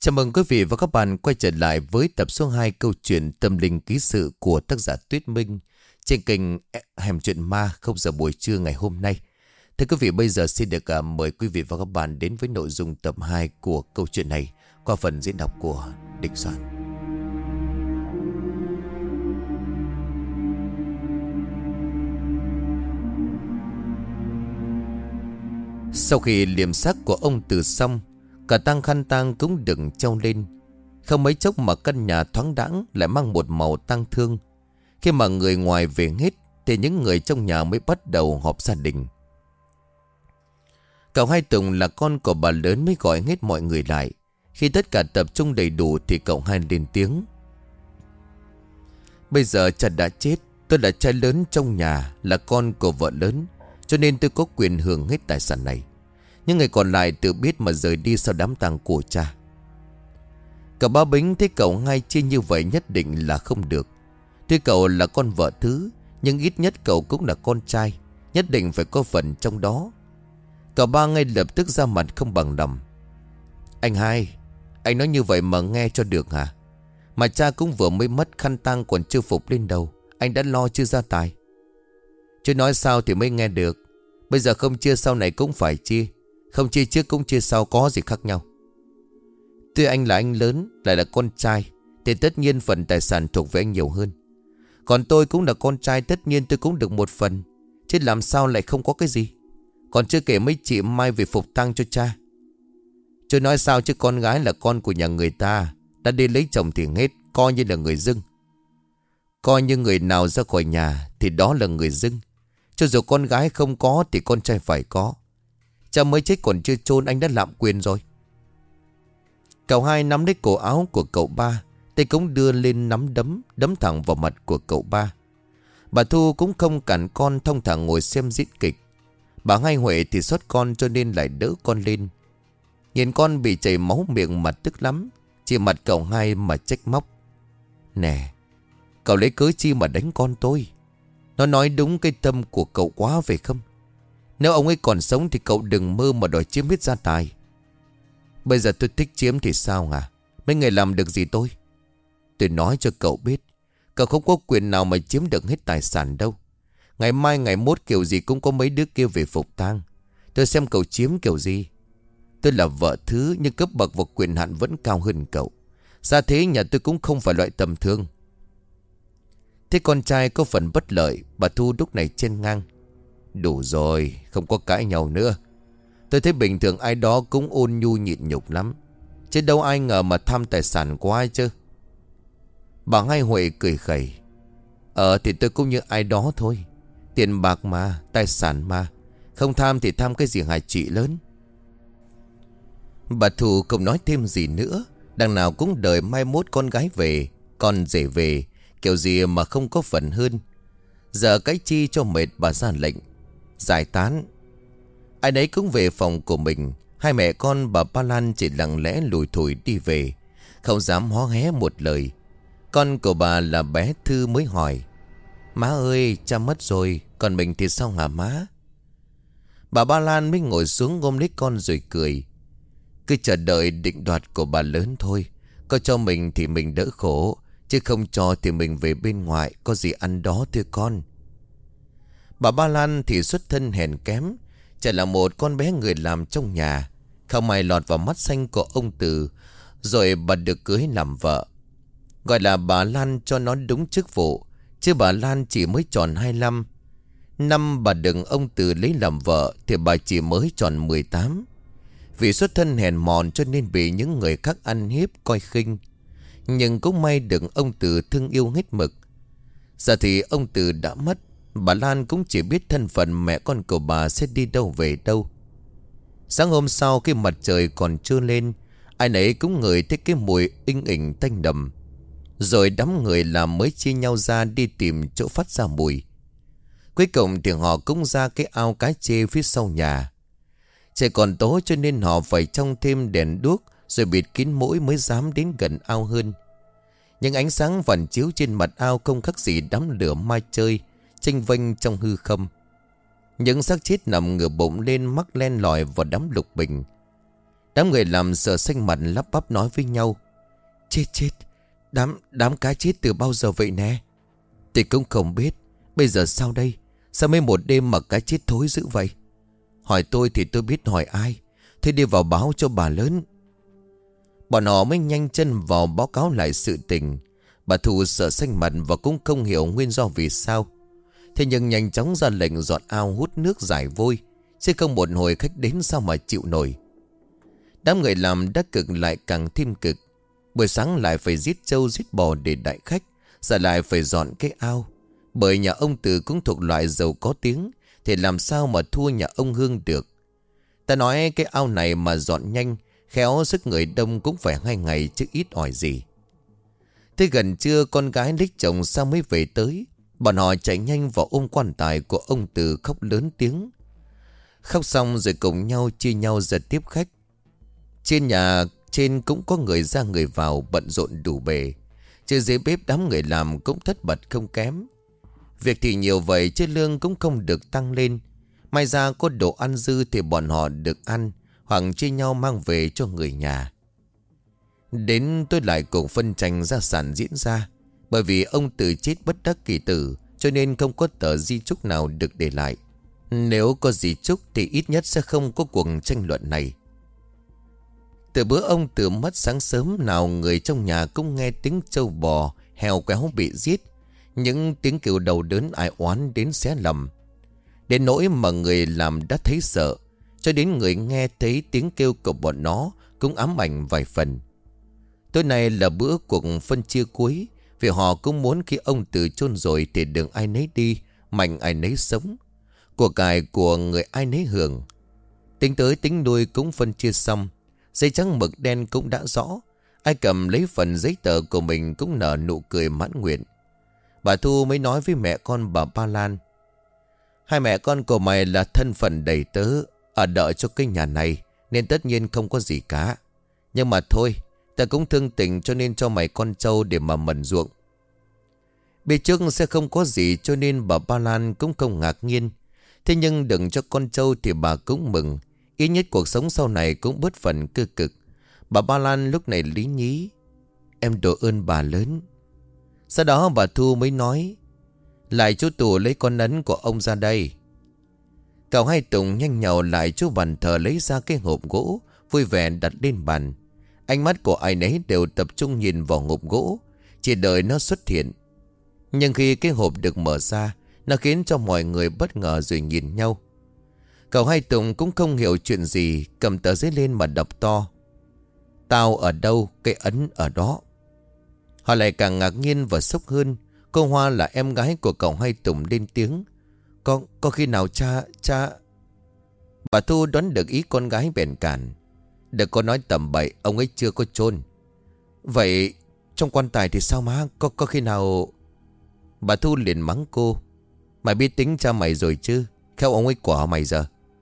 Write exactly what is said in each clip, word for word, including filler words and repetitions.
Chào mừng quý vị và các bạn quay trở lại với tập số hai câu chuyện tâm linh ký sự của tác giả Tuyết Minh trên kênh Hẻm Chuyện Ma không giờ buổi trưa ngày hôm nay. Thưa quý vị, bây giờ xin được uh, mời quý vị và các bạn đến với nội dung tập hai của câu chuyện này qua phần diễn đọc của Đình Soạn. Sau khi liệm xác của ông Từ xong, cả tang khăn tang cũng đừng treo lên. Không mấy chốc mà căn nhà thoáng đãng lại mang một màu tang thương. Khi mà người ngoài về hết thì những người trong nhà mới bắt đầu họp gia đình. Cậu Hai Tùng là con của bà lớn mới gọi hết mọi người lại. Khi tất cả tập trung đầy đủ thì cậu Hai lên tiếng: "Bây giờ cha đã chết. Tôi là trai lớn trong nhà, là con của vợ lớn, cho nên tôi có quyền hưởng hết tài sản này. Những người còn lại tự biết mà rời đi sau đám tang của cha." Cậu Ba Bính thấy cậu Hai chia như vậy nhất định là không được. Tuy cậu là con vợ thứ, nhưng ít nhất cậu cũng là con trai, nhất định phải có phần trong đó. Cậu Ba ngay lập tức ra mặt không bằng lòng: "Anh Hai, anh nói như vậy mà nghe cho được hả? Mà cha cũng vừa mới mất, khăn tang còn chưa phục lên đầu, anh đã lo chưa ra tài. Chứ nói sao thì mới nghe được. Bây giờ không chia sau này cũng phải chia, không chia trước cũng chia sau, có gì khác nhau. Tuy anh là anh lớn, lại là con trai, thì tất nhiên phần tài sản thuộc về anh nhiều hơn. Còn tôi cũng là con trai, tất nhiên tôi cũng được một phần, chứ làm sao lại không có cái gì. Còn chưa kể mấy chị mai về phục tang cho cha. Chứ nói sao chứ con gái là con của nhà người ta, đã đi lấy chồng thì hết, coi như là người dưng. Coi như người nào ra khỏi nhà thì đó là người dưng. Cho dù con gái không có thì con trai phải có. Cha mới chết còn chưa chôn, anh đã lạm quyền rồi." Cậu Hai nắm lấy cổ áo của cậu Ba, tay cũng đưa lên nắm đấm, đấm thẳng vào mặt của cậu Ba. Bà Thu cũng không cản con, thông thả ngồi xem diễn kịch. Bà Hai Huệ thì xót con cho nên lại đỡ con lên. Nhìn con bị chảy máu miệng mặt tức lắm, chỉ mặt cậu Hai mà trách móc: "Nè, cậu lấy cớ chi mà đánh con tôi? Nó nói đúng cái tâm của cậu quá phải không? Nếu ông ấy còn sống thì cậu đừng mơ mà đòi chiếm hết gia tài. Bây giờ tôi thích chiếm thì sao hả? Mấy người làm được gì tôi? Tôi nói cho cậu biết, cậu không có quyền nào mà chiếm được hết tài sản đâu. Ngày mai ngày mốt kiểu gì cũng có mấy đứa kia về phục tang. Tôi xem cậu chiếm kiểu gì. Tôi là vợ thứ, nhưng cấp bậc và quyền hạn vẫn cao hơn cậu. Gia thế nhà tôi cũng không phải loại tầm thường." Thế con trai có phần bất lợi, bà Thu lúc này chen ngang: "Đủ rồi, không có cãi nhau nữa. Tôi thấy bình thường ai đó cũng ôn nhu nhịn nhục lắm, chứ đâu ai ngờ mà tham tài sản của ai chứ." Bà Hai Huệ cười khẩy: "Ờ thì tôi cũng như ai đó thôi. Tiền bạc mà, tài sản mà, không tham thì tham cái gì hại chị lớn." Bà Thu không nói thêm gì nữa. Đằng nào cũng đợi mai mốt con gái về, con rể về, kiểu gì mà không có phần hơn. Giờ cái chi cho mệt, bà ra lệnh: "Giải tán." Ai nấy cũng về phòng của mình. Hai mẹ con bà Ba Lan chỉ lặng lẽ lủi thủi đi về, không dám hó hé một lời. Con của bà là bé Thư mới hỏi: "Má ơi, cha mất rồi, còn mình thì sao hả má?" Bà Ba Lan mới ngồi xuống ôm lấy con rồi cười: "Cứ chờ đợi định đoạt của bà lớn thôi. Có cho mình thì mình đỡ khổ, chứ không cho thì mình về bên ngoài, có gì ăn đó thưa con." Bà Ba Lan thì xuất thân hèn kém, chỉ là một con bé người làm trong nhà, không may lọt vào mắt xanh của ông Từ, rồi bà được cưới làm vợ. Gọi là bà Lan cho nó đúng chức vụ, chứ bà Lan chỉ mới tròn hai mươi lăm. Năm bà đừng ông Từ lấy làm vợ thì bà chỉ mới tròn mười tám. Vì xuất thân hèn mọn cho nên bị những người khác ăn hiếp coi khinh. Nhưng cũng may được ông Từ thương yêu hết mực. Giờ thì ông Từ đã mất, bà Lan cũng chỉ biết thân phận mẹ con của bà sẽ đi đâu về đâu. Sáng hôm sau khi mặt trời còn chưa lên, ai nấy cũng ngửi thấy cái mùi inh ỉnh tanh đầm. Rồi đám người làm mới chia nhau ra đi tìm chỗ phát ra mùi. Cuối cùng thì họ cũng ra cái ao cá chê phía sau nhà. Trời còn tối cho nên họ phải trông thêm đèn đuốc, rồi bịt kín mũi mới dám đến gần ao hơn. Những ánh sáng phản chiếu trên mặt ao không khác gì đám lửa mai chơi chênh vênh trong hư không. Những xác chết nằm ngửa bụng lên mắc len lỏi vào đám lục bình. Đám người làm sợ xanh mặt lắp bắp nói với nhau: Chết chết, Đám đám cá chết từ bao giờ vậy nè? Thì cũng không biết. Bây giờ sao đây? Sao mấy một đêm mà cá chết thối dữ vậy? Hỏi tôi thì tôi biết hỏi ai. Thế đi vào báo cho bà lớn. Bọn họ mới nhanh chân vào báo cáo lại sự tình. Bà Thu sợ xanh mặt và cũng không hiểu nguyên do vì sao. Thế nhưng nhanh chóng ra lệnh dọn ao hút nước giải vôi, chứ không một hồi khách đến sao mà chịu nổi. Đám người làm đã cực lại càng thêm cực. Buổi sáng lại phải giết trâu giết bò để đãi khách, giờ lại phải dọn cái ao. Bởi nhà ông Từ cũng thuộc loại giàu có tiếng, thì làm sao mà thua nhà ông Hương được. Ta nói cái ao này mà dọn nhanh, khéo sức người đông cũng phải hai ngày chứ ít ỏi gì. Thế gần trưa con gái lấy chồng sao mới về tới. Bọn họ chạy nhanh vào ôm quan tài của ông Từ khóc lớn tiếng. Khóc xong rồi cùng nhau chia nhau ra tiếp khách. Trên nhà trên cũng có người ra người vào bận rộn đủ bề. Chứ dưới bếp đám người làm cũng thất bật không kém. Việc thì nhiều vậy chứ lương cũng không được tăng lên. May ra có đồ ăn dư thì bọn họ được ăn, hoặc chia nhau mang về cho người nhà. Đến tôi lại cùng phân tranh gia sản diễn ra. Bởi vì ông Từ chết bất đắc kỳ tử, cho nên không có tờ di chúc nào được để lại. Nếu có di chúc thì ít nhất sẽ không có cuộc tranh luận này. Từ bữa ông Từ mất sáng sớm nào người trong nhà cũng nghe tiếng trâu bò, heo quéo bị giết. Những tiếng kêu đầu đớn ai oán đến xé lòng. Đến nỗi mà người làm đã thấy sợ, cho đến người nghe thấy tiếng kêu của bọn nó cũng ám ảnh vài phần. Tối nay là bữa cuộc phân chia cuối, vì họ cũng muốn khi ông Từ chôn rồi thì đừng ai nấy đi, mạnh ai nấy sống. Của cải của người ai nấy hưởng. Tính tới tính đuôi cũng phân chia xong. Giấy trắng mực đen cũng đã rõ. Ai cầm lấy phần giấy tờ của mình cũng nở nụ cười mãn nguyện. Bà Thu mới nói với mẹ con bà Ba Lan: Hai mẹ con của mày là thân phận đầy tớ ở đợi cho cái nhà này, nên tất nhiên không có gì cả. Nhưng mà thôi, ta cũng thương tình cho nên cho mày con trâu để mà mần ruộng. Biết trước sẽ không có gì cho nên bà Ba Lan cũng không ngạc nhiên. Thế nhưng đừng cho con trâu thì bà cũng mừng. Ít nhất cuộc sống sau này cũng bớt phần cơ cực. Bà Ba Lan lúc này lý nhí: Em độ ơn bà lớn. Sau đó bà Thu mới nói: Lại chú Tù lấy con ấn của ông ra đây. Cậu Hai Tùng nhanh nhào lại chú bàn thờ lấy ra cái hộp gỗ, vui vẻ đặt lên bàn. Ánh mắt của ai nấy đều tập trung nhìn vào hộp gỗ, chỉ đợi nó xuất hiện. Nhưng khi cái hộp được mở ra, nó khiến cho mọi người bất ngờ rồi nhìn nhau. Cậu Hai Tùng cũng không hiểu chuyện gì, cầm tờ giấy lên mà đọc to: Tao ở đâu, cái ấn ở đó. Họ lại càng ngạc nhiên và sốc hơn. Cô Hoa là em gái của cậu Hai Tùng lên tiếng: Có, có khi nào cha, cha... Bà Thu đoán được ý con gái bèn cản: Đừng có nói tầm bậy, ông ấy chưa có chôn. Vậy trong quan tài thì sao má, có, có khi nào... Bà Thu liền mắng cô: Mày biết tính cha mày rồi chứ, khéo ông ấy quả mày giờ.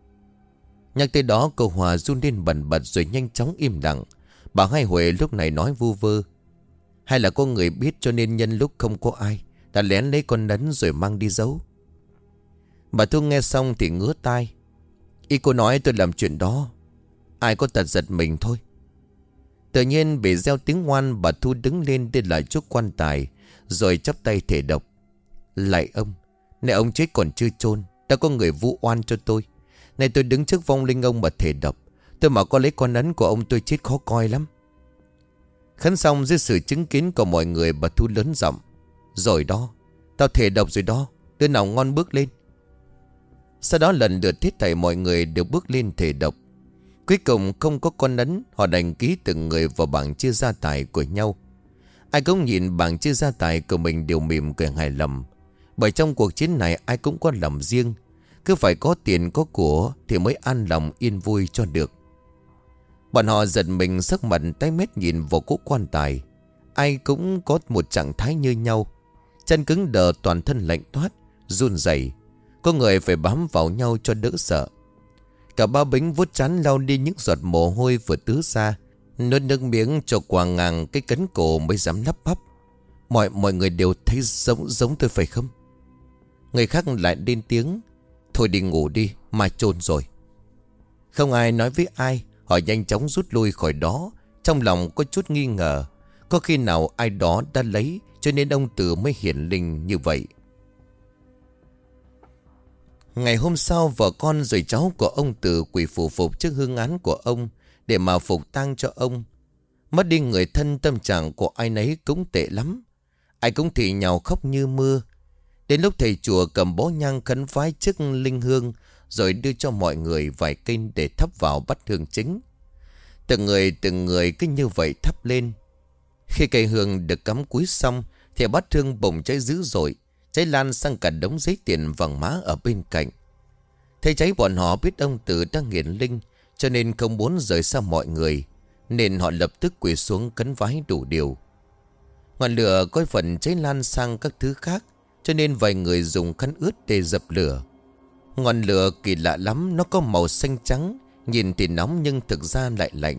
Nhắc tới đó cô Hòa run lên bần bật rồi nhanh chóng im lặng. Bà Hai Huệ lúc này nói vu vơ: Hay là có người biết cho nên nhân lúc không có ai, ta lén lấy con nấn rồi mang đi giấu. Bà Thu nghe xong thì ngứa tai. Ý cô nói tôi làm chuyện đó, ai có tật giật mình thôi. Tự nhiên bị gieo tiếng ngoan, bà Thu đứng lên đi lại trước quan tài, rồi chắp tay thề độc: Lạy ông, này ông chết còn chưa chôn, đã có người vu oan cho tôi. Này tôi đứng trước vong linh ông mà thề độc, tôi mà có lấy con ấn của ông tôi chết khó coi lắm. Khấn xong dưới sự chứng kiến của mọi người, bà Thu lớn giọng: Rồi đó, tao thề độc rồi đó, đứa nào ngon bước lên. Sau đó lần lượt hết thảy mọi người đều bước lên thề độc. Cuối cùng không có con ấn, họ đành ký từng người vào bảng chia gia tài của nhau. Ai cũng nhìn bảng chia gia tài của mình đều mỉm cười hài lòng. Bởi trong cuộc chiến này ai cũng có lòng riêng, cứ phải có tiền có của thì mới an lòng yên vui cho được. Bọn họ giật mình sắc mặt tái mét nhìn vào cỗ quan tài. Ai cũng có một trạng thái như nhau. Chân cứng đờ, toàn thân lạnh toát, run rẩy. Có người phải bám vào nhau cho đỡ sợ. Cả ba Bính vuốt trán lau đi những giọt mồ hôi vừa tứ ra, nuốt nước miếng cho qua ngang cái cấn cổ mới dám lắp bắp: Mọi mọi người đều thấy giống giống tôi phải không? Người khác lại lên tiếng: Thôi đi ngủ đi, mai chôn rồi. Không ai nói với ai. Họ nhanh chóng rút lui khỏi đó. Trong lòng có chút nghi ngờ, có khi nào ai đó đã lấy, cho nên ông Từ mới hiển linh như vậy. Ngày hôm sau, vợ con rồi cháu của ông Từ quỳ phù phục trước hương án của ông để mà phục tang cho ông. Mất đi người thân, tâm trạng của ai nấy cũng tệ lắm. Ai cũng thì nhào khóc như mưa. Đến lúc thầy chùa cầm bó nhang khấn vái trước linh hương, rồi đưa cho mọi người vài cây để thắp vào bát hương chính. Từng người từng người cứ như vậy thắp lên. Khi cây hương được cắm cúi xong thì bát hương bùng cháy dữ dội, cháy lan sang cả đống giấy tiền vàng mã ở bên cạnh. Thấy cháy, bọn họ biết ông Từ đang hiển linh, cho nên không muốn rời xa mọi người, nên họ lập tức quỳ xuống khấn vái đủ điều. Ngọn lửa có phần cháy lan sang các thứ khác, cho nên vài người dùng khăn ướt để dập lửa. Ngọn lửa kỳ lạ lắm, nó có màu xanh trắng, nhìn thì nóng nhưng thực ra lại lạnh.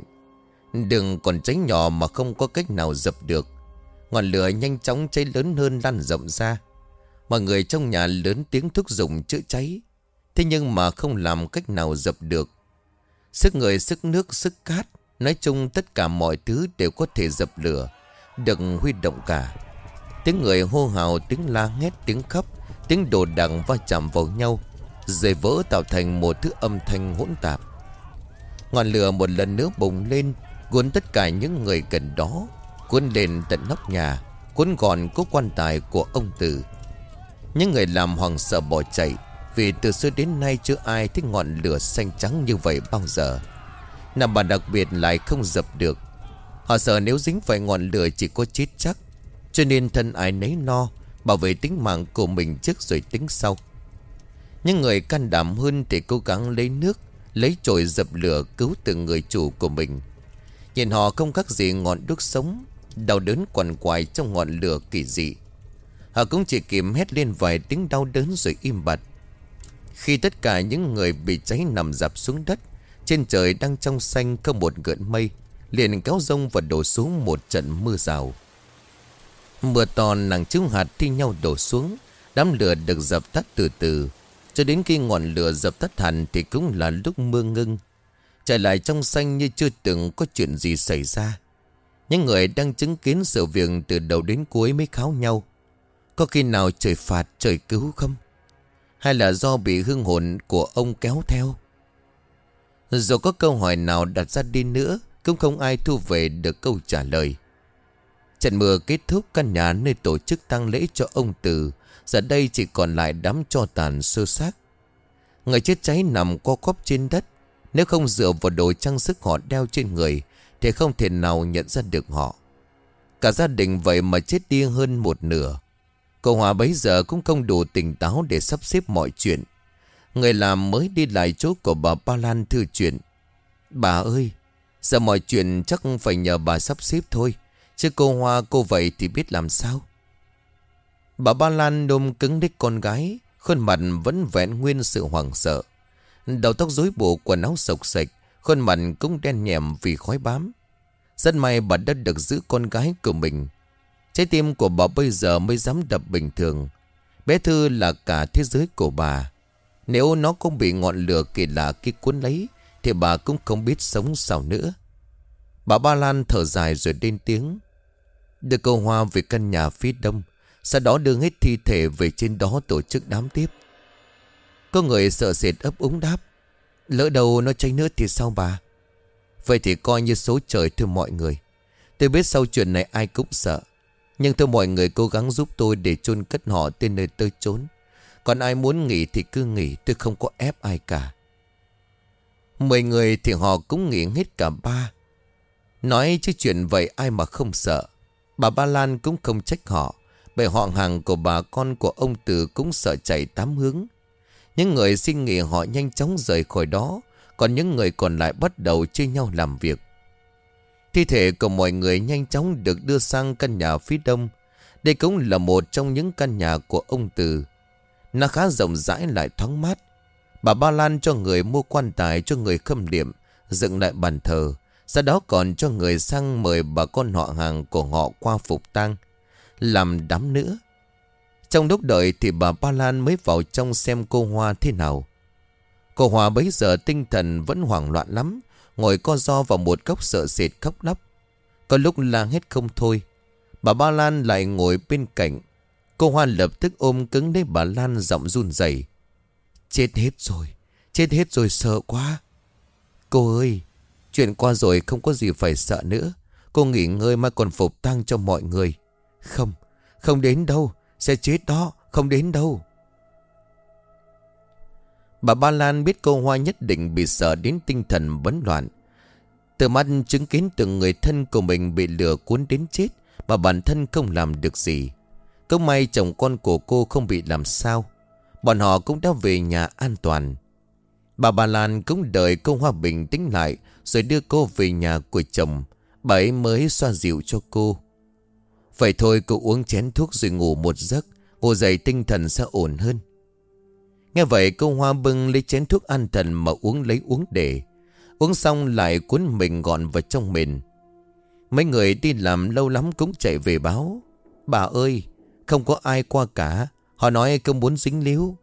Đường còn cháy nhỏ mà không có cách nào dập được. Ngọn lửa nhanh chóng cháy lớn hơn, lan rộng ra. Mọi người trong nhà lớn tiếng thúc giục chữa cháy, thế nhưng mà không làm cách nào dập được. Sức người, sức nước, sức cát, nói chung tất cả mọi thứ đều có thể dập lửa, được huy động cả. Tiếng người hô hào, tiếng la hét, tiếng khóc, tiếng đồ đằng va chạm vào nhau, rồi vỡ tạo thành một thứ âm thanh hỗn tạp. Ngọn lửa một lần nữa bùng lên, cuốn tất cả những người gần đó, cuốn lên tận nóc nhà, cuốn gọn cố quan tài của ông Từ. Những người làm hoảng sợ bỏ chạy, vì từ xưa đến nay chưa ai thấy ngọn lửa xanh trắng như vậy bao giờ. Nào mà đặc biệt lại không dập được. Họ sợ nếu dính phải ngọn lửa chỉ có chết chắc, cho nên thân ai nấy lo, bảo vệ tính mạng của mình trước rồi tính sau. Những người can đảm hơn thì cố gắng lấy nước, lấy chổi dập lửa cứu từng người chủ của mình. Nhìn họ không khác gì ngọn đuốc sống, đau đớn quằn quại trong ngọn lửa kỳ dị. Họ cũng chỉ kìm hét lên vài tiếng đau đớn rồi im bặt. Khi tất cả những người bị cháy nằm rạp xuống đất, trên trời đang trong xanh không một gợn mây, liền kéo rông và đổ xuống một trận mưa rào. Mưa to nặng chiếu hạt thi nhau đổ xuống. Đám lửa được dập tắt từ từ, cho đến khi ngọn lửa dập tắt hẳn thì cũng là lúc mưa ngưng. Trở lại trong xanh như chưa từng có chuyện gì xảy ra. Những người đang chứng kiến sự việc từ đầu đến cuối mới kháo nhau, có khi nào trời phạt trời cứu không? Hay là do bị hương hồn của ông kéo theo? Dù có câu hỏi nào đặt ra đi nữa, cũng không ai thu về được câu trả lời. Trận mưa kết thúc, căn nhà nơi tổ chức tang lễ cho ông Từ giờ đây chỉ còn lại đám tro tàn xơ xác. Người chết cháy nằm co quắp trên đất. Nếu không dựa vào đồ trang sức họ đeo trên người thì không thể nào nhận ra được họ. Cả gia đình vậy mà chết đi hơn một nửa. Cậu Hòa bấy giờ cũng không đủ tỉnh táo để sắp xếp mọi chuyện. Người làm mới đi lại chỗ của bà Ba Lan thư chuyện. Bà ơi, giờ mọi chuyện chắc phải nhờ bà sắp xếp thôi, chứ cô Hoa cô vậy thì biết làm sao. Bà Ba Lan ôm cứng đích con gái, khuôn mặt vẫn vẹn nguyên sự hoảng sợ. Đầu tóc rối bù, quần áo xộc xệch, khuôn mặt cũng đen nhẹm vì khói bám. Rất may bà đã được giữ con gái của mình. Trái tim của bà bây giờ mới dám đập bình thường. Bé Thư là cả thế giới của bà. Nếu nó không bị ngọn lửa kỳ lạ kia cuốn lấy thì bà cũng không biết sống sao nữa. Bà Ba Lan thở dài rồi lên tiếng. Đưa cô Hoa về căn nhà phía đông, sau đó đưa hết thi thể về trên đó tổ chức đám tiếp. Có người sợ sệt ấp úng đáp. Lỡ đầu nó cháy nữa thì sao bà? Vậy thì coi như số trời thưa mọi người. Tôi biết sau chuyện này ai cũng sợ, nhưng thôi mọi người cố gắng giúp tôi để chôn cất họ tới nơi tôi trốn. Còn ai muốn nghỉ thì cứ nghỉ, tôi không có ép ai cả. Mười người thì họ cũng nghỉ hết cả ba. Nói chứ chuyện vậy ai mà không sợ. Bà Ba Lan cũng không trách họ, bởi họ hàng của bà con của ông Từ cũng sợ chạy tám hướng. Những người xin nghỉ họ nhanh chóng rời khỏi đó, còn những người còn lại bắt đầu chia nhau làm việc. Thi thể của mọi người nhanh chóng được đưa sang căn nhà phía đông. Đây cũng là một trong những căn nhà của ông Từ. Nó khá rộng rãi lại thoáng mát. Bà Ba Lan cho người mua quan tài cho người khâm liệm, dựng lại bàn thờ. Sau đó còn cho người sang mời bà con họ hàng của họ qua phục tang, làm đám nữa. Trong lúc đợi thì bà Ba Lan mới vào trong xem cô Hoa thế nào. Cô Hoa bấy giờ tinh thần vẫn hoảng loạn lắm. ngồi co ro vào một góc sợ sệt khóc lóc. Có lúc la hết không thôi. Bà Ba Lan lại ngồi bên cạnh. Cô Hoa lập tức ôm cứng lấy bà Lan, giọng run rẩy. Chết hết rồi, chết hết rồi, sợ quá. Cô ơi, chuyện qua rồi không có gì phải sợ nữa. Cô nghỉ ngơi mà còn phục tang cho mọi người. Không, không đến đâu, sẽ chết đó, không đến đâu. Bà Ba Lan biết cô Hoa nhất định bị sợ đến tinh thần bấn loạn. Từ mắt chứng kiến từng người thân của mình bị lừa cuốn đến chết mà bản thân không làm được gì. Cũng may chồng con của cô không bị làm sao. Bọn họ cũng đã về nhà an toàn. Bà Ba Lan cũng đợi cô Hoa bình tĩnh lại rồi đưa cô về nhà của chồng. Bà ấy mới xoa dịu cho cô. Vậy thôi, cô uống chén thuốc rồi ngủ một giấc, ngủ dậy tinh thần sẽ ổn hơn. Nghe vậy cô Hoa bưng lấy chén thuốc an thần mà uống lấy uống để. Uống xong lại cuốn mình gọn vào trong mền. Mấy người đi làm lâu lắm cũng chạy về báo. Bà ơi, không có ai qua cả. Họ nói không muốn dính líu.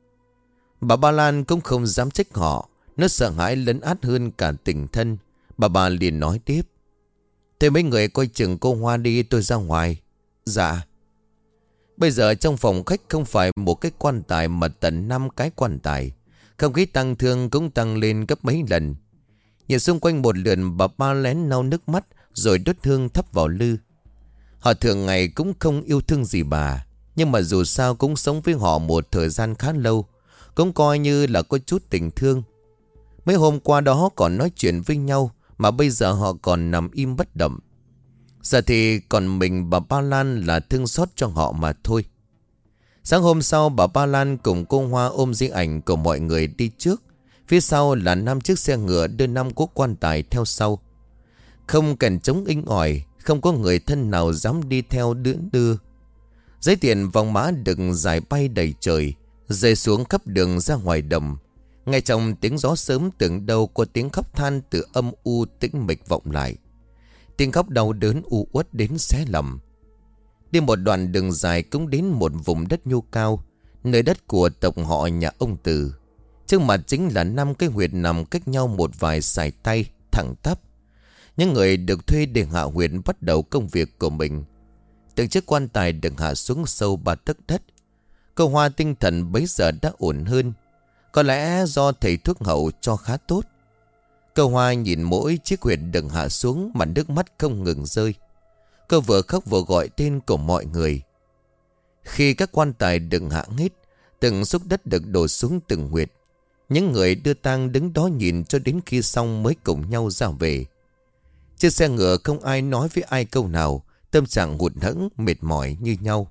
Bà Ba Lan cũng không dám trách họ. Nó sợ hãi lấn át hơn cả tình thân. Bà bà liền nói tiếp. Thế mấy người coi chừng cô Hoa đi, tôi ra ngoài. Dạ. Bây giờ trong phòng khách không phải một cái quan tài mà tận năm cái quan tài. Không khí tăng thương cũng tăng lên gấp mấy lần. Nhìn xung quanh một lượt, bà Ba lén lau nước mắt rồi đốt hương thắp vào lư. Họ thường ngày cũng không yêu thương gì bà, nhưng mà dù sao cũng sống với họ một thời gian khá lâu, cũng coi như là có chút tình thương. Mấy hôm qua đó còn nói chuyện với nhau, mà bây giờ họ còn nằm im bất động. Giờ thì còn mình bà Ba Lan là thương xót cho họ mà thôi. Sáng hôm sau, bà Ba Lan cùng cô Hoa ôm di ảnh của mọi người đi trước. Phía sau là năm chiếc xe ngựa đưa năm cố quan tài theo sau. Không cần chống inh ỏi, không có người thân nào dám đi theo đưa đưa. Giấy tiền vòng mã đựng dài bay đầy trời, rơi xuống khắp đường ra ngoài đồng. Ngay trong tiếng gió sớm tưởng đâu có tiếng khóc than từ âm u tĩnh mịch vọng lại. Tiếng khóc đau đớn u uất đến xé lòng. Đi một đoạn đường dài cũng đến một vùng đất nhô cao, nơi đất của tộc họ nhà ông Từ. Trước mặt chính là năm cái huyệt nằm cách nhau một vài sải tay, thẳng tắp. Những người được thuê để hạ huyệt bắt đầu công việc của mình. Từng chiếc quan tài được hạ xuống sâu ba tấc đất. Cô Hoa tinh thần bấy giờ đã ổn hơn. Có lẽ do thầy thuốc hậu cho khá tốt. Cô Hoa nhìn mỗi chiếc huyệt được hạ xuống mà nước mắt không ngừng rơi. Cô vừa khóc vừa gọi tên của mọi người. Khi các quan tài được hạ hết, từng xúc đất được đổ xuống từng huyệt. Những người đưa tang đứng đó nhìn cho đến khi xong mới cùng nhau ra về. Trên xe ngựa không ai nói với ai câu nào, tâm trạng hụt hẫng mệt mỏi như nhau.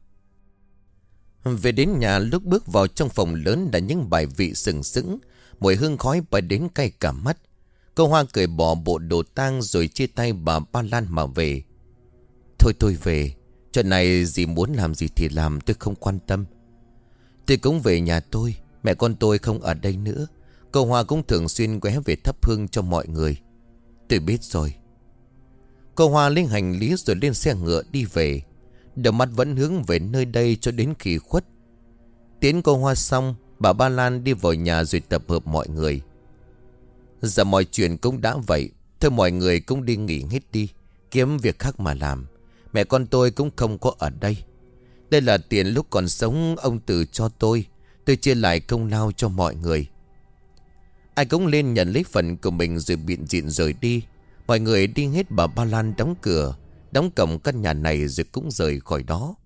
Về đến nhà, lúc bước vào trong phòng lớn là những bài vị sừng sững, mùi hương khói bay đến cay cả mắt. Cô Hoa cười bỏ bộ đồ tang rồi chia tay bà Ba Lan mà về. Thôi tôi về, chuyện này dì muốn làm gì thì làm, tôi không quan tâm. Tôi cũng về nhà tôi, mẹ con tôi không ở đây nữa. Cô Hoa cũng thường xuyên ghé về thắp hương cho mọi người. Tôi biết rồi. Cô Hoa lên hành lý rồi lên xe ngựa đi về. Đầu mắt vẫn hướng về nơi đây cho đến khi khuất. Tiến cô Hoa xong, bà Ba Lan đi vào nhà rồi tập hợp mọi người. Giờ mọi chuyện cũng đã vậy, thôi mọi người cũng đi nghỉ hết đi, kiếm việc khác mà làm. Mẹ con tôi cũng không có ở đây. Đây là tiền lúc còn sống ông Từ cho tôi. Tôi chia lại công lao cho mọi người. Ai cũng lên nhận lấy phần của mình rồi biện diện rời đi. Mọi người đi hết, bà Ba Lan đóng cửa, đóng cổng căn nhà này rồi cũng rời khỏi đó.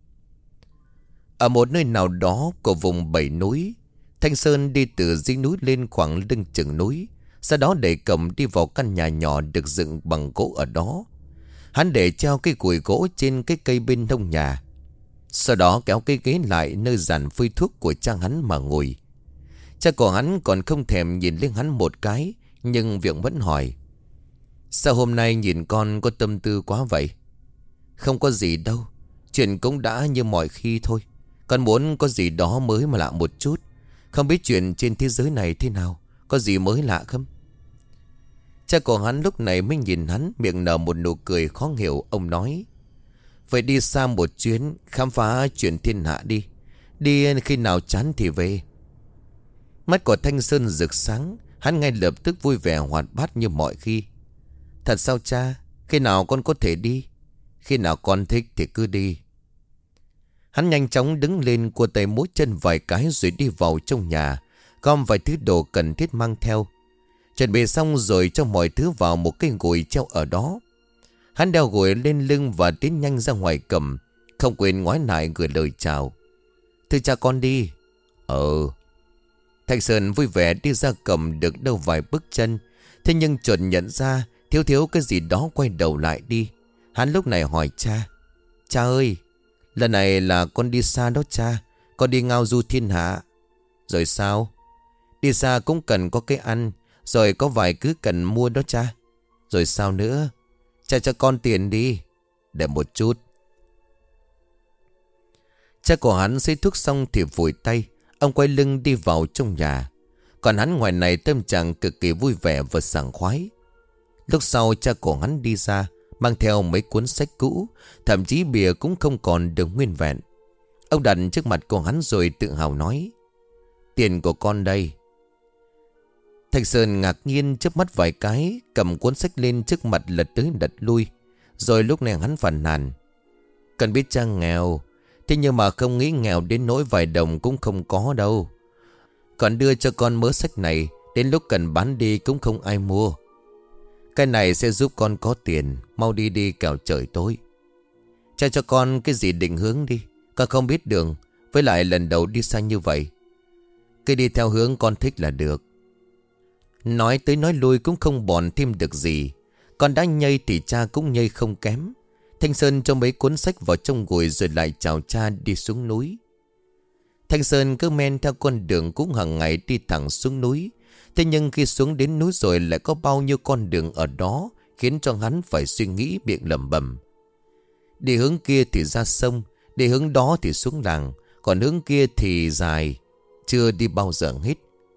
Ở một nơi nào đó của vùng bảy núi, Thanh Sơn đi từ dưới núi lên khoảng lưng chừng núi. Sau đó đẩy cổng đi vào căn nhà nhỏ được dựng bằng gỗ ở đó. Hắn để treo cái cùi gỗ trên cái cây bên hông nhà. Sau đó kéo cái ghế lại nơi dàn phơi thuốc của cha hắn mà ngồi. Cha của hắn còn không thèm nhìn lên hắn một cái, nhưng Viện vẫn hỏi: sao hôm nay nhìn con có tâm tư quá vậy? Không có gì đâu, chuyện cũng đã như mọi khi thôi. Con muốn có gì đó mới mà lạ một chút. Không biết chuyện trên thế giới này thế nào, có gì mới lạ không? Cha của hắn lúc này mới nhìn hắn, miệng nở một nụ cười khó hiểu. Ông nói: vậy đi xa một chuyến, khám phá chuyện thiên hạ đi. Đi khi nào chán thì về. Mắt của Thanh Sơn rực sáng, hắn ngay lập tức vui vẻ hoạt bát như mọi khi. Thật sao cha? Khi nào con có thể đi? Khi nào con thích thì cứ đi. Hắn nhanh chóng đứng lên, cua tay múa chân vài cái rồi đi vào trong nhà, gom vài thứ đồ cần thiết mang theo. Chuẩn bị xong rồi cho mọi thứ vào một cái gùi treo ở đó. Hắn đeo gùi lên lưng và tiến nhanh ra ngoài cầm, không quên ngoái lại gửi lời chào. Thưa cha con đi. Ờ. Thanh Sơn vui vẻ đi ra cầm được đâu vài bước chân. Thế nhưng chợt nhận ra thiếu thiếu cái gì đó, quay đầu lại đi. Hắn lúc này hỏi cha. Cha ơi, lần này là con đi xa đó cha. Con đi ngao du thiên hạ. Rồi sao? Đi xa cũng cần có cái ăn, rồi có vài thứ cần mua đó cha. Rồi sao nữa? Cha cho con tiền đi. Để một chút. Cha của hắn xấy thuốc xong thì vùi tay. Ông quay lưng đi vào trong nhà. Còn hắn ngoài này tâm trạng cực kỳ vui vẻ và sảng khoái. Lúc sau cha của hắn đi ra, mang theo mấy cuốn sách cũ, thậm chí bìa cũng không còn được nguyên vẹn. Ông đặt trước mặt của hắn rồi tự hào nói. Tiền của con đây. Thanh Sơn ngạc nhiên chớp mắt vài cái, cầm cuốn sách lên trước mặt lật tới lật lui. Rồi lúc này hắn phàn nàn. Cần biết cha nghèo, thế nhưng mà không nghĩ nghèo đến nỗi vài đồng cũng không có đâu. Còn đưa cho con mớ sách này, đến lúc cần bán đi cũng không ai mua. Cái này sẽ giúp con có tiền, mau đi đi kẻo trời tối. Cha cho con cái gì định hướng đi, con không biết đường, với lại lần đầu đi xa như vậy. Cứ đi theo hướng con thích là được. Nói tới nói lui cũng không bòn thêm được gì. Con đã nhây thì cha cũng nhây không kém. Thanh Sơn cho mấy cuốn sách vào trong gùi rồi lại chào cha đi xuống núi. Thanh Sơn cứ men theo con đường cũng hàng ngày đi thẳng xuống núi. Thế nhưng khi xuống đến núi rồi lại có bao nhiêu con đường ở đó khiến cho hắn phải suy nghĩ miệng lẩm bẩm. Đi hướng kia thì ra sông, đi hướng đó thì xuống làng, còn hướng kia thì dài, chưa đi bao giờ hết.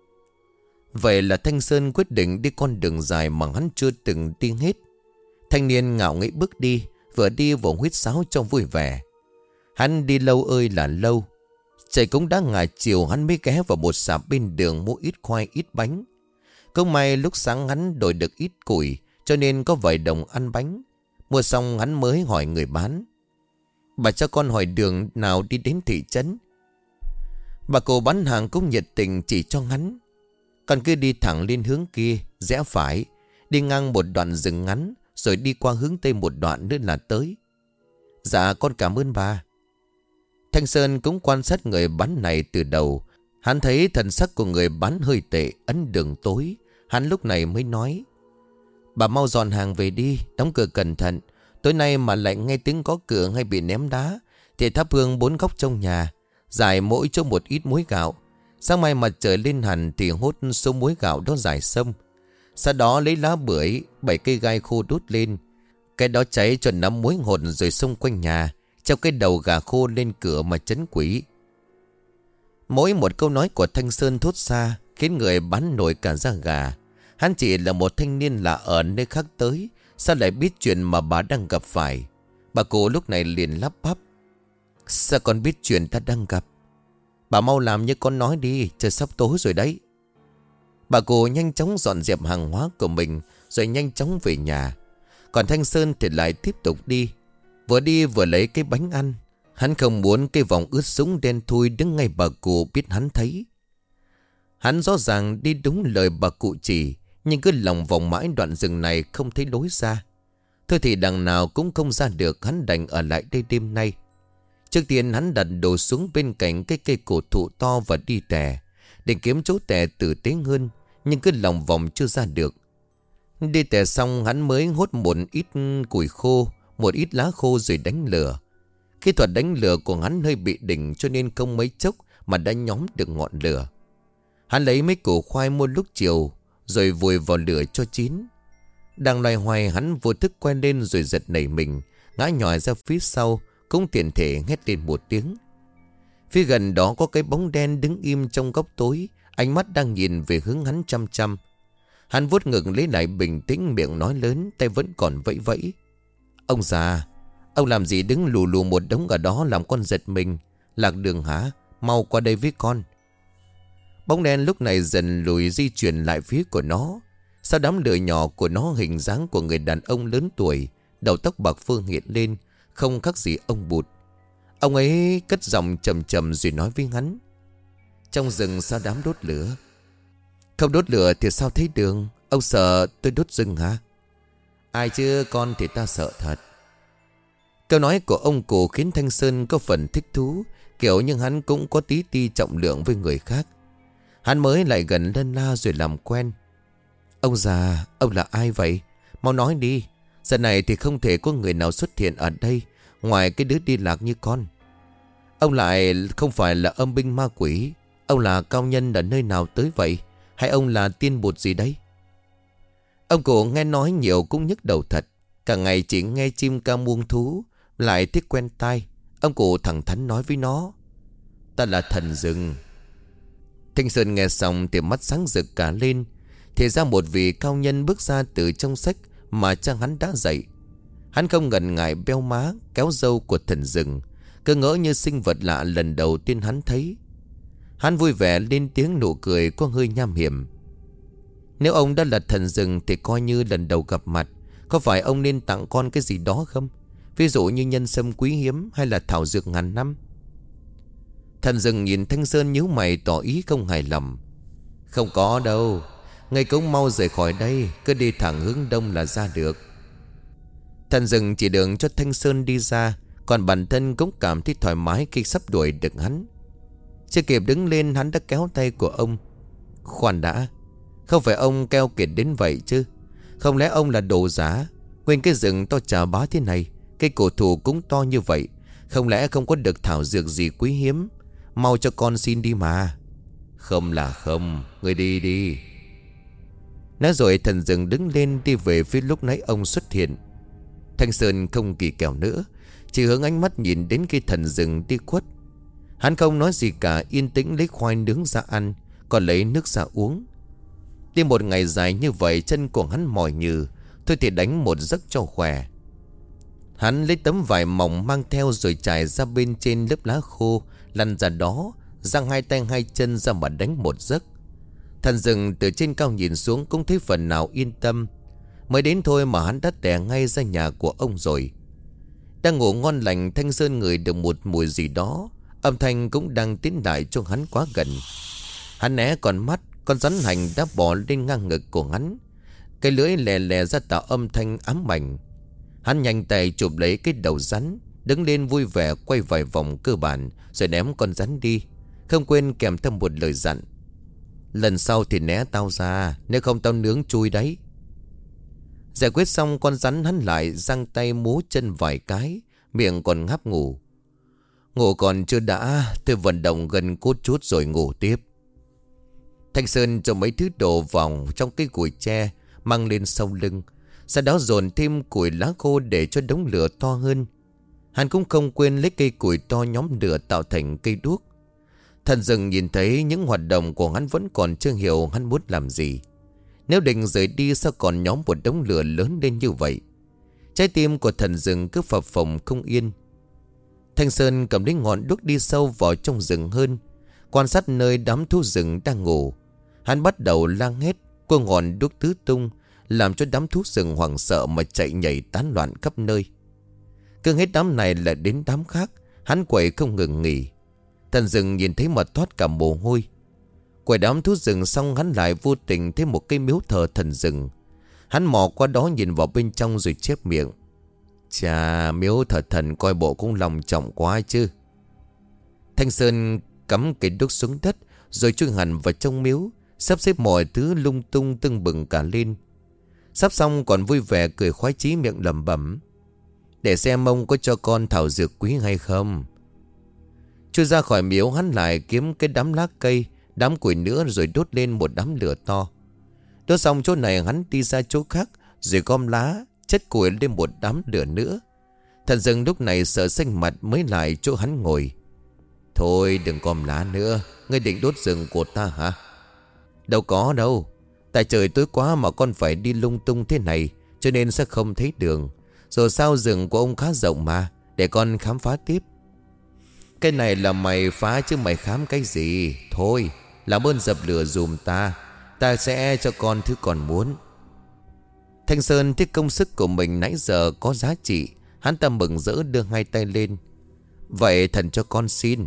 Vậy là Thanh Sơn quyết định đi con đường dài mà hắn chưa từng đi hết. Thanh niên ngạo nghễ bước đi, vừa đi vừa huýt sáo cho vui vẻ. Hắn đi lâu ơi là lâu. Trời cũng đã ngả chiều, hắn mới ghé vào một sạp bên đường mua ít khoai ít bánh. Không may lúc sáng hắn đổi được ít củi, cho nên có vài đồng ăn bánh. Mua xong hắn mới hỏi người bán. Bà cho con hỏi đường nào đi đến thị trấn. Bà cô bán hàng cũng nhiệt tình chỉ cho hắn. Con cứ đi thẳng lên hướng kia, rẽ phải, đi ngang một đoạn rừng ngắn, rồi đi qua hướng tây một đoạn nữa là tới. Dạ con cảm ơn bà. Thanh Sơn cũng quan sát người bán này từ đầu. Hắn thấy thần sắc của người bán hơi tệ, ấn đường tối. Hắn lúc này mới nói. Bà mau dọn hàng về đi, đóng cửa cẩn thận. Tối nay mà lại nghe tiếng có cửa hay bị ném đá thì thắp hương bốn góc trong nhà, giải mỗi cho một ít muối gạo. Sáng mai mặt trời lên hẳn thì hốt số muối gạo đó giải sông. Sau đó lấy lá bưởi, bảy cây gai khô đốt lên. Cái đó cháy cho nắm muối ngọt rồi xung quanh nhà, treo cái đầu gà khô lên cửa mà trấn quỷ. Mỗi một câu nói của Thanh Sơn thốt ra khiến người bán nổi cả da gà. Hắn chỉ là một thanh niên lạ ở nơi khác tới, sao lại biết chuyện mà bà đang gặp phải. Bà cụ lúc này liền lắp bắp. Sao con biết chuyện ta đang gặp? Bà mau làm như con nói đi, trời sắp tối rồi đấy. Bà cụ nhanh chóng dọn dẹp hàng hóa của mình rồi nhanh chóng về nhà. Còn Thanh Sơn thì lại tiếp tục đi. Vừa đi vừa lấy cái bánh ăn. Hắn không muốn cái vòng ướt sũng đen thui đứng ngay bà cụ biết hắn thấy. Hắn rõ ràng đi đúng lời bà cụ chỉ, nhưng cứ lòng vòng mãi đoạn rừng này không thấy lối ra. Thôi thì đằng nào cũng không ra được, hắn đành ở lại đây đêm nay. Trước tiên hắn đặt đồ xuống bên cạnh cái cây cổ thụ to và đi tè, để kiếm chỗ tè tử tế hơn, nhưng cứ lòng vòng chưa ra được. Đi tè xong hắn mới hốt một ít củi khô, một ít lá khô rồi đánh lửa. Kỹ thuật đánh lửa của hắn hơi bị đỉnh cho nên không mấy chốc mà đã nhóm được ngọn lửa. Hắn lấy mấy củ khoai mua lúc chiều rồi vùi vào lửa cho chín. Đang loay hoay hắn vô thức quay lên rồi giật nảy mình, ngã nhòi ra phía sau, cũng tiện thể hét lên một tiếng. Phía gần đó có cái bóng đen đứng im trong góc tối, ánh mắt đang nhìn về hướng hắn chăm chăm. Hắn vuốt ngực lấy lại bình tĩnh, miệng nói lớn, tay vẫn còn vẫy vẫy. Ông già, ông làm gì đứng lù lù một đống ở đó làm con giật mình? Lạc đường hả? Mau qua đây với con. Bóng đen lúc này dần lùi di chuyển lại phía của nó. Sau đám lửa nhỏ của nó hình dáng của người đàn ông lớn tuổi, đầu tóc bạc phơ hiện lên, không khác gì ông Bụt. Ông ấy cất giọng trầm trầm rồi nói với hắn: trong rừng sao đám đốt lửa? Không đốt lửa thì sao thấy đường? Ông sợ tôi đốt rừng hả? Ai chứ, con thì ta sợ thật. Câu nói của ông cụ khiến Thanh Sơn có phần thích thú, kiểu như hắn cũng có tí ti trọng lượng với người khác. Hắn mới lại gần lân la rồi làm quen. Ông già, ông là ai vậy? Mau nói đi. Giờ này thì không thể có người nào xuất hiện ở đây ngoài cái đứa đi lạc như con. Ông lại không phải là âm binh ma quỷ. Ông là cao nhân ở nơi nào tới vậy? Hay ông là tiên bụt gì đấy? Ông cụ nghe nói nhiều cũng nhức đầu thật. Cả ngày chỉ nghe chim ca muông thú, lại thích quen tai. Ông cụ thẳng thắn nói với nó: ta là thần rừng. Thanh Sơn nghe xong thì mắt sáng rực cả lên. Thì ra một vị cao nhân bước ra từ trong sách mà cha hắn đã dạy. Hắn không ngần ngại beo má, kéo râu của thần rừng, cứ ngỡ như sinh vật lạ lần đầu tiên hắn thấy. Hắn vui vẻ lên tiếng, nụ cười có hơi nham hiểm. Nếu ông đã là thần rừng thì coi như lần đầu gặp mặt, có phải ông nên tặng con cái gì đó không? Ví dụ như nhân sâm quý hiếm hay là thảo dược ngàn năm. Thần rừng nhìn Thanh Sơn nhíu mày tỏ ý không hài lòng. Không có đâu, ngươi cũng mau rời khỏi đây, cứ đi thẳng hướng đông là ra được. Thần rừng chỉ đường cho Thanh Sơn đi ra, còn bản thân cũng cảm thấy thoải mái khi sắp đuổi được hắn. Chưa kịp đứng lên hắn đã kéo tay của ông. Khoan đã, không phải ông keo kiệt đến vậy chứ? Không lẽ ông là đồ giả? Nguyên cái rừng to chà bá thế này, cây cổ thụ cũng to như vậy, không lẽ không có được thảo dược gì quý hiếm? Mau cho con xin đi mà. Không là không, ngươi đi đi. Nói rồi thần rừng đứng lên đi về phía lúc nãy ông xuất hiện. Thanh Sơn không kỳ kèo nữa, chỉ hướng ánh mắt nhìn đến khi thần rừng đi khuất. Hắn không nói gì cả, yên tĩnh lấy khoai nướng ra ăn, còn lấy nước ra uống. Đi một ngày dài như vậy chân của hắn mỏi nhừ, thôi thì đánh một giấc cho khỏe. Hắn lấy tấm vải mỏng mang theo rồi trải ra bên trên lớp lá khô, lăn ra đó, giang hai tay hai chân ra mà đánh một giấc. Thần rừng từ trên cao nhìn xuống cũng thấy phần nào yên tâm. Mới đến thôi mà hắn đã đè ngay ra nhà của ông rồi. Đang ngủ ngon lành, Thanh Sơn ngửi được một mùi gì đó, âm thanh cũng đang tiến lại cho hắn quá gần. Hắn né con mắt, con rắn hành đã bò lên ngang ngực của hắn. Cái lưỡi lè lè ra tạo âm thanh ám ảnh. Hắn nhanh tay chụp lấy cái đầu rắn, đứng lên vui vẻ quay vài vòng cơ bản rồi ném con rắn đi, không quên kèm thêm một lời dặn: lần sau thì né tao ra, nếu không tao nướng chui đấy. Giải quyết xong con rắn, hắn lại giang tay múa chân vài cái, miệng còn ngáp ngủ. Ngủ còn chưa đã, tôi vận động gần cốt chút rồi ngủ tiếp. Thanh Sơn cho mấy thứ đồ vào trong cái củi tre mang lên sau lưng, sau đó dồn thêm củi lá khô để cho đống lửa to hơn. Hắn cũng không quên lấy cây củi to nhóm lửa tạo thành cây đuốc. Thần rừng nhìn thấy những hoạt động của hắn vẫn còn chưa hiểu hắn muốn làm gì. Nếu định rời đi sao còn nhóm một đống lửa lớn lên như vậy? Trái tim của thần rừng cứ phập phồng không yên. Thanh Sơn cầm lấy ngọn đuốc đi sâu vào trong rừng hơn, quan sát nơi đám thú rừng đang ngủ. Hắn bắt đầu lang hét, cô ngọn đuốc tứ tung, làm cho đám thú rừng hoảng sợ mà chạy nhảy tán loạn khắp nơi. Cứ hết đám này lại đến đám khác, hắn quậy không ngừng nghỉ. Thần rừng nhìn thấy mà thoát cả mồ hôi. Quậy đám thú rừng xong, hắn lại vô tình thấy một cây miếu thờ thần rừng. Hắn mò qua đó nhìn vào bên trong rồi chép miệng: chà, miếu thờ thần coi bộ cũng lòng trọng quá chứ. Thanh Sơn cắm cây đuốc xuống đất rồi chui hẳn vào trong miếu, sắp xếp mọi thứ lung tung tưng bừng cả lên. Sắp xong còn vui vẻ cười khoái chí, miệng lẩm bẩm: để xem ông có cho con thảo dược quý hay không. Chui ra khỏi miếu, hắn lại kiếm cái đám lá cây, đám củi nữa rồi đốt lên một đám lửa to. Đốt xong chỗ này hắn đi ra chỗ khác rồi gom lá, chất củi lên một đám lửa nữa. Thần rừng lúc này sợ xanh mặt mới lại chỗ hắn ngồi. Thôi đừng gom lá nữa, ngươi định đốt rừng của ta hả? Đâu có đâu, tại trời tối quá mà con phải đi lung tung thế này, cho nên sẽ không thấy đường. Rồi sao rừng của ông khá rộng mà, để con khám phá tiếp. Cái này là mày phá chứ mày khám cái gì? Thôi làm ơn dập lửa dùm ta, ta sẽ cho con thứ còn muốn. Thanh Sơn thấy công sức của mình nãy giờ có giá trị. Hắn ta mừng rỡ đưa hai tay lên. Vậy thần cho con xin.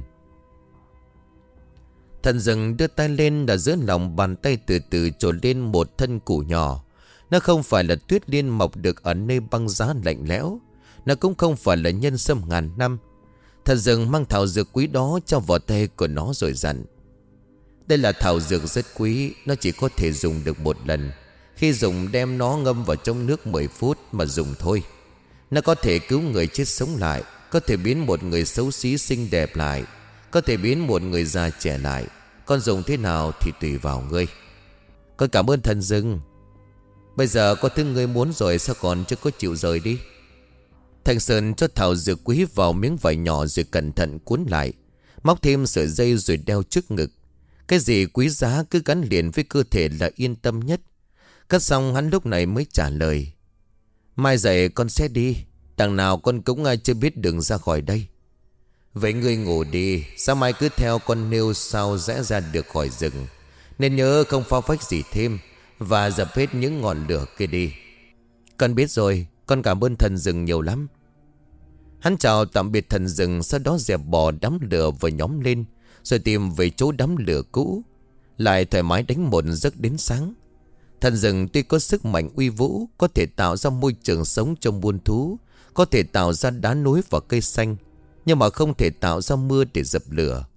Thần rừng đưa tay lên, là giữa lòng bàn tay từ từ trồi lên một thân củ nhỏ. Nó không phải là tuyết liên mọc được ở nơi băng giá lạnh lẽo. Nó cũng không phải là nhân sâm ngàn năm. Thần rừng mang thảo dược quý đó cho vào tay của nó rồi dặn. Đây là thảo dược rất quý. Nó chỉ có thể dùng được một lần. Khi dùng đem nó ngâm vào trong nước mười phút mà dùng thôi. Nó có thể cứu người chết sống lại, có thể biến một người xấu xí xinh đẹp lại, có thể biến một người già trẻ lại. Con dùng thế nào thì tùy vào ngươi. Con cảm ơn thần rừng. Bây giờ có thứ ngươi muốn rồi, sao còn chưa có chịu rời đi? Thanh Sơn cho thảo dược quý vào miếng vải nhỏ rồi cẩn thận cuốn lại, móc thêm sợi dây rồi đeo trước ngực. Cái gì quý giá cứ gắn liền với cơ thể là yên tâm nhất. Cất xong hắn lúc này mới trả lời. Mai dậy con sẽ đi. Đằng nào con cũng chưa biết đường ra khỏi đây. Vậy ngươi ngủ đi. Sáng mai cứ theo con nêu sao rẽ ra được khỏi rừng. Nên nhớ không phá phách gì thêm, và dập hết những ngọn lửa kia đi. Con biết rồi. Con cảm ơn thần rừng nhiều lắm. Hắn chào tạm biệt thần rừng. Sau đó dẹp bỏ đám lửa và nhóm lên, rồi tìm về chỗ đám lửa cũ, lại thoải mái đánh một giấc đến sáng. Thần rừng tuy có sức mạnh uy vũ, có thể tạo ra môi trường sống cho muôn thú, có thể tạo ra đá núi và cây xanh, nhưng mà không thể tạo ra mưa để dập lửa.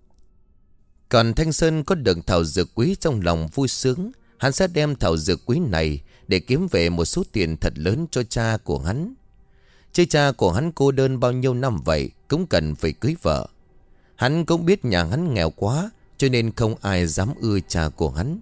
Còn Thanh Sơn có được thảo dược quý trong lòng vui sướng. Hắn sẽ đem thảo dược quý này để kiếm về một số tiền thật lớn cho cha của hắn. Chứ cha của hắn cô đơn bao nhiêu năm vậy, cũng cần phải cưới vợ. Hắn cũng biết nhà hắn nghèo quá, cho nên không ai dám ưa cha của hắn.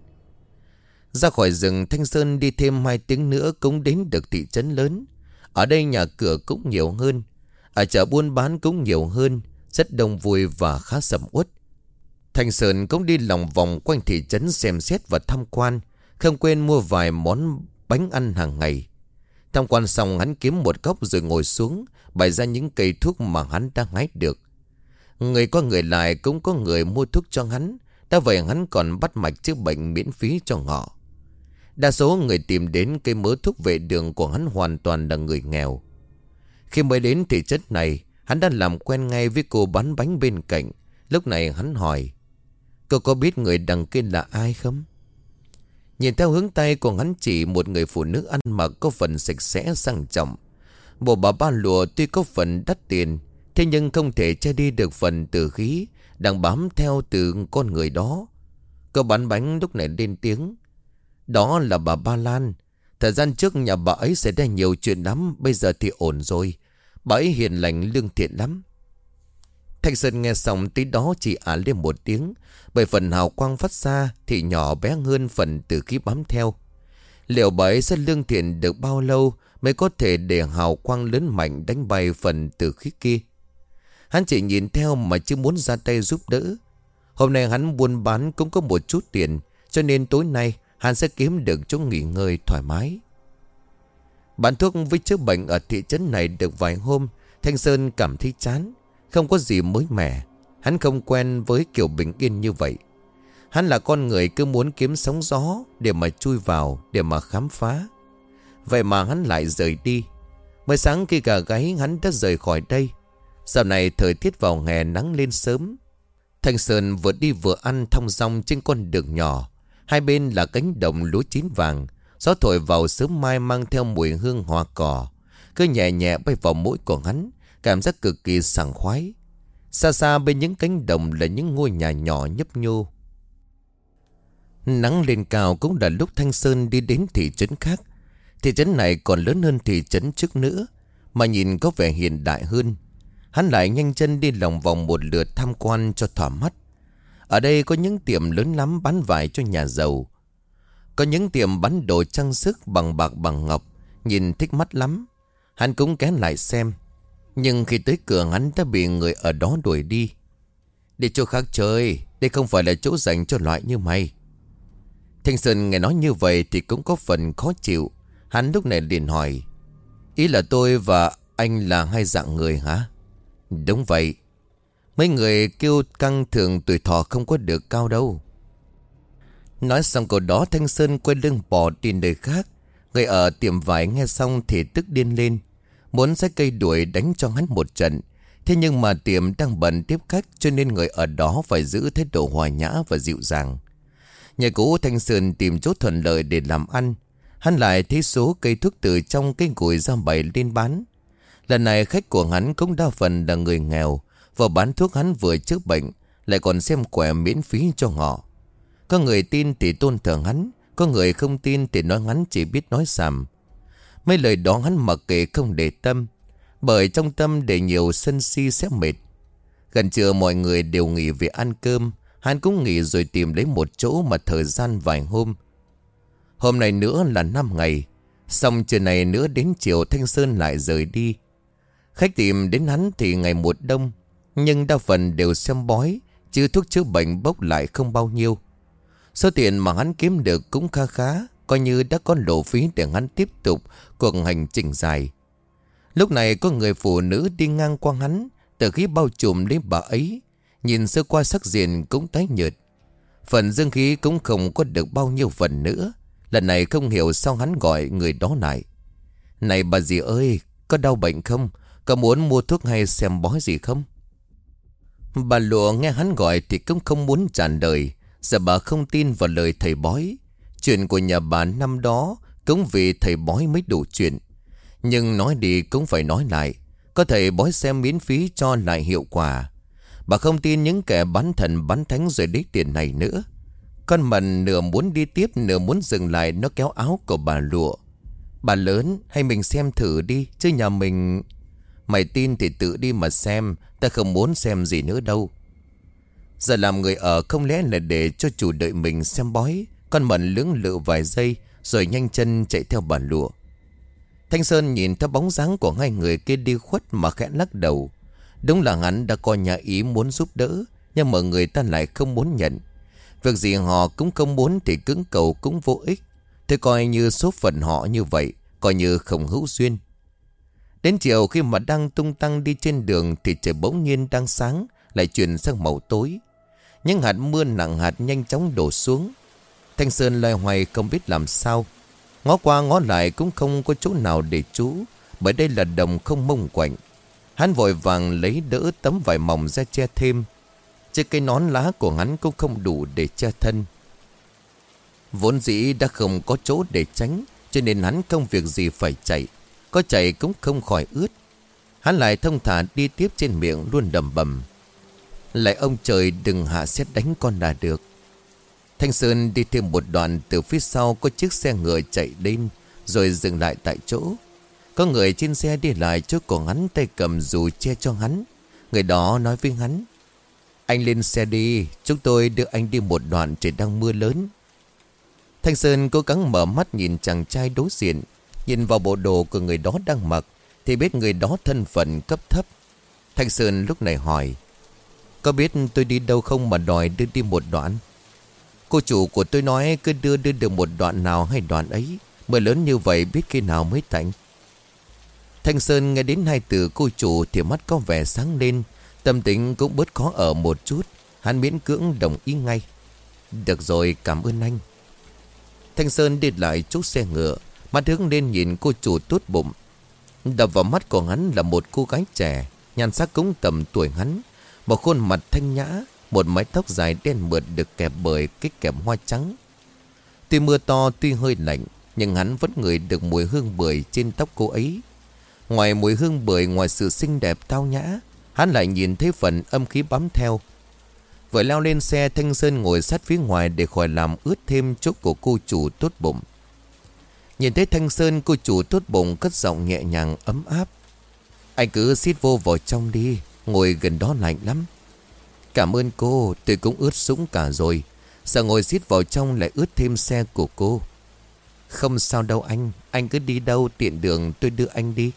Ra khỏi rừng, Thanh Sơn đi thêm hai tiếng nữa cũng đến được thị trấn lớn. Ở đây nhà cửa cũng nhiều hơn, ở chợ buôn bán cũng nhiều hơn, rất đông vui và khá sầm uất. Thanh Sơn cũng đi lòng vòng quanh thị trấn xem xét và tham quan, không quên mua vài món bánh ăn hàng ngày. Tham quan xong, hắn kiếm một góc rồi ngồi xuống, bày ra những cây thuốc mà hắn đang hái được. Người qua người lại cũng có người mua thuốc cho hắn. Đã vậy hắn còn bắt mạch chữa bệnh miễn phí cho họ. Đa số người tìm đến cây mớ thuốc vệ đường của hắn hoàn toàn là người nghèo. Khi mới đến thị trấn này, hắn đã làm quen ngay với cô bán bánh bên cạnh. Lúc này hắn hỏi: Cô có biết người đằng kia là ai không? Nhìn theo hướng tay của hắn chỉ, một người phụ nữ ăn mặc có phần sạch sẽ sang trọng. Bộ bà ba lụa tuy có phần đắt tiền, thế nhưng không thể che đi được phần tử khí đang bám theo từ con người đó. Cô bán bánh lúc này lên tiếng: Đó là bà Ba Lan. Thời gian trước nhà bà ấy xảy ra nhiều chuyện lắm, bây giờ thì ổn rồi. Bà ấy hiền lành lương thiện lắm. Thanh Sơn nghe xong tí đó chỉ ả lên một tiếng, bởi phần hào quang phát ra thì nhỏ bé hơn phần tử khí bám theo. Liệu bà ấy sẽ lương thiện được bao lâu mới có thể để hào quang lớn mạnh đánh bay phần tử khí kia? Hắn chỉ nhìn theo mà chưa muốn ra tay giúp đỡ. Hôm nay hắn buôn bán cũng có một chút tiền, cho nên tối nay hắn sẽ kiếm được chỗ nghỉ ngơi thoải mái. Bán thuốc với chữa bệnh ở thị trấn này được vài hôm, Thanh Sơn cảm thấy chán, không có gì mới mẻ. Hắn không quen với kiểu bình yên như vậy. Hắn là con người cứ muốn kiếm sóng gió để mà chui vào, để mà khám phá. Vậy mà hắn lại rời đi. Mới sáng khi gà gáy hắn đã rời khỏi đây. Dạo này thời tiết vào hè nắng lên sớm. Thanh Sơn vừa đi vừa ăn thong dong trên con đường nhỏ. Hai bên là cánh đồng lúa chín vàng. Gió thổi vào sớm mai mang theo mùi hương hoa cỏ, cứ nhẹ nhẹ bay vào mũi của hắn, cảm giác cực kỳ sảng khoái. Xa xa bên những cánh đồng là những ngôi nhà nhỏ nhấp nhô. Nắng lên cao cũng là lúc Thanh Sơn đi đến thị trấn khác. Thị trấn này còn lớn hơn thị trấn trước nữa, mà nhìn có vẻ hiện đại hơn. Hắn lại nhanh chân đi lòng vòng một lượt tham quan cho thỏa mắt. Ở đây có những tiệm lớn lắm bán vải cho nhà giàu. Có những tiệm bán đồ trang sức bằng bạc bằng ngọc, nhìn thích mắt lắm. Hắn cũng ghé lại xem. Nhưng khi tới cửa hắn đã bị người ở đó đuổi đi. Đi chỗ khác chơi, đây không phải là chỗ dành cho loại như mày. Thanh Sơn nghe nói như vậy thì cũng có phần khó chịu. Hắn lúc này liền hỏi: Ý là tôi và anh là hai dạng người hả? Đúng vậy. Mấy người kêu căng thường tuổi thọ không có được cao đâu. Nói xong câu đó, Thanh Sơn quay lưng bỏ đi nơi khác. Người ở tiệm vải nghe xong thì tức điên lên, muốn xách cây đuổi đánh cho hắn một trận. Thế nhưng mà tiệm đang bận tiếp khách, cho nên người ở đó phải giữ thái độ hòa nhã và dịu dàng. Nhà cũ Thanh Sơn tìm chỗ thuận lợi để làm ăn. Hắn lại thấy số cây thuốc từ trong cái gùi ra bày lên bán. Lần này khách của hắn cũng đa phần là người nghèo, vừa bán thuốc hắn vừa chữa bệnh, lại còn xem quẻ miễn phí cho họ. Có người tin thì tôn thờ hắn, có người không tin thì nói hắn chỉ biết nói xàm. Mấy lời đó hắn mặc kệ không để tâm, bởi trong tâm để nhiều sân si sẽ mệt. Gần trưa mọi người đều nghỉ về ăn cơm, hắn cũng nghỉ rồi tìm lấy một chỗ mà thời gian vài hôm. Hôm nay nữa là năm ngày, xong trưa này nữa đến chiều Thanh Sơn lại rời đi. Khách tìm đến hắn thì ngày một đông, nhưng đa phần đều xem bói, chứ thuốc chữa bệnh bốc lại không bao nhiêu. Số tiền mà hắn kiếm được cũng kha khá, coi như đã có lộ phí để hắn tiếp tục cuộc hành trình dài. Lúc này có người phụ nữ đi ngang qua hắn, từ khí bao trùm lấy bà ấy, nhìn sơ qua sắc diện cũng tái nhợt. Phần dương khí cũng không có được bao nhiêu phần nữa. Lần này không hiểu sao hắn gọi người đó lại. Này bà dì ơi, có đau bệnh không? Có muốn mua thuốc hay xem bói gì không? Bà lụa nghe hắn gọi thì cũng không muốn trả lời. Giờ bà không tin vào lời thầy bói. Chuyện của nhà bà năm đó cũng vì thầy bói mới đủ chuyện. Nhưng nói đi cũng phải nói lại. Có thầy bói xem miễn phí cho lại hiệu quả. Bà không tin những kẻ bán thần bán thánh rồi lấy tiền này nữa. Con Mận nửa muốn đi tiếp nửa muốn dừng lại, nó kéo áo của bà lụa. Bà lớn, hay mình xem thử đi, chứ nhà mình... Mày tin thì tự đi mà xem, ta không muốn xem gì nữa đâu. Giờ làm người ở không lẽ là để cho chủ đợi mình xem bói. Con Mận lưỡng lự vài giây rồi nhanh chân chạy theo bà lụa. Thanh Sơn nhìn theo bóng dáng của hai người kia đi khuất mà khẽ lắc đầu. Đúng là hắn đã coi nhà ý muốn giúp đỡ, nhưng mà người ta lại không muốn nhận. Việc gì họ cũng không muốn thì cưỡng cầu cũng vô ích. Thế coi như số phận họ như vậy, coi như không hữu duyên. Đến chiều khi mà đang tung tăng đi trên đường thì trời bỗng nhiên đang sáng lại chuyển sang màu tối. Những hạt mưa nặng hạt nhanh chóng đổ xuống. Thanh Sơn loay hoay không biết làm sao. Ngó qua ngó lại cũng không có chỗ nào để trú, bởi đây là đồng không mông quạnh. Hắn vội vàng lấy đỡ tấm vải mỏng ra che thêm. Chiếc cây nón lá của hắn cũng không đủ để che thân. Vốn dĩ đã không có chỗ để tránh, cho nên hắn không việc gì phải chạy. Có chạy cũng không khỏi ướt. Hắn lại thông thả đi tiếp, trên miệng luôn đầm bầm: lại ông trời đừng hạ sét đánh con là được. Thanh Sơn đi thêm một đoạn, từ phía sau có chiếc xe ngựa chạy đến rồi dừng lại tại chỗ. Có người trên xe đi lại chỗ của hắn, tay cầm dù che cho hắn. Người đó nói với hắn: anh lên xe đi, chúng tôi đưa anh đi một đoạn, trời đang mưa lớn. Thanh Sơn cố gắng mở mắt nhìn chàng trai đối diện. Nhìn vào bộ đồ của người đó đang mặc thì biết người đó thân phận cấp thấp. Thanh Sơn lúc này hỏi: có biết tôi đi đâu không mà đòi đưa đi một đoạn? Cô chủ của tôi nói cứ đưa đưa được một đoạn nào hay đoạn ấy. Mưa lớn như vậy biết khi nào mới tạnh. Thanh Sơn nghe đến hai từ cô chủ thì mắt có vẻ sáng lên, tâm tình cũng bớt khó ở một chút. Hắn miễn cưỡng đồng ý ngay: được rồi, cảm ơn anh. Thanh Sơn đi lại chỗ xe ngựa, mắt hướng lên nhìn cô chủ tốt bụng. Đập vào mắt của hắn là một cô gái trẻ, nhan sắc cũng tầm tuổi hắn, một khuôn mặt thanh nhã, một mái tóc dài đen mượt được kẹp bởi cái kẹp hoa trắng. Tuy mưa to, tuy hơi lạnh, nhưng hắn vẫn ngửi được mùi hương bưởi trên tóc cô ấy. Ngoài mùi hương bưởi, ngoài sự xinh đẹp tao nhã, hắn lại nhìn thấy phần âm khí bám theo. Vừa leo lên xe, Thanh Sơn ngồi sát phía ngoài để khỏi làm ướt thêm chỗ của cô chủ tốt bụng. Nhìn thấy Thanh Sơn, cô chủ tốt bụng cất giọng nhẹ nhàng ấm áp: anh cứ xít vô vào trong đi, ngồi gần đó lạnh lắm. Cảm ơn cô, tôi cũng ướt sũng cả rồi. Sợ ngồi xít vào trong lại ướt thêm xe của cô. Không sao đâu anh, anh cứ đi đâu tiện đường tôi đưa anh đi.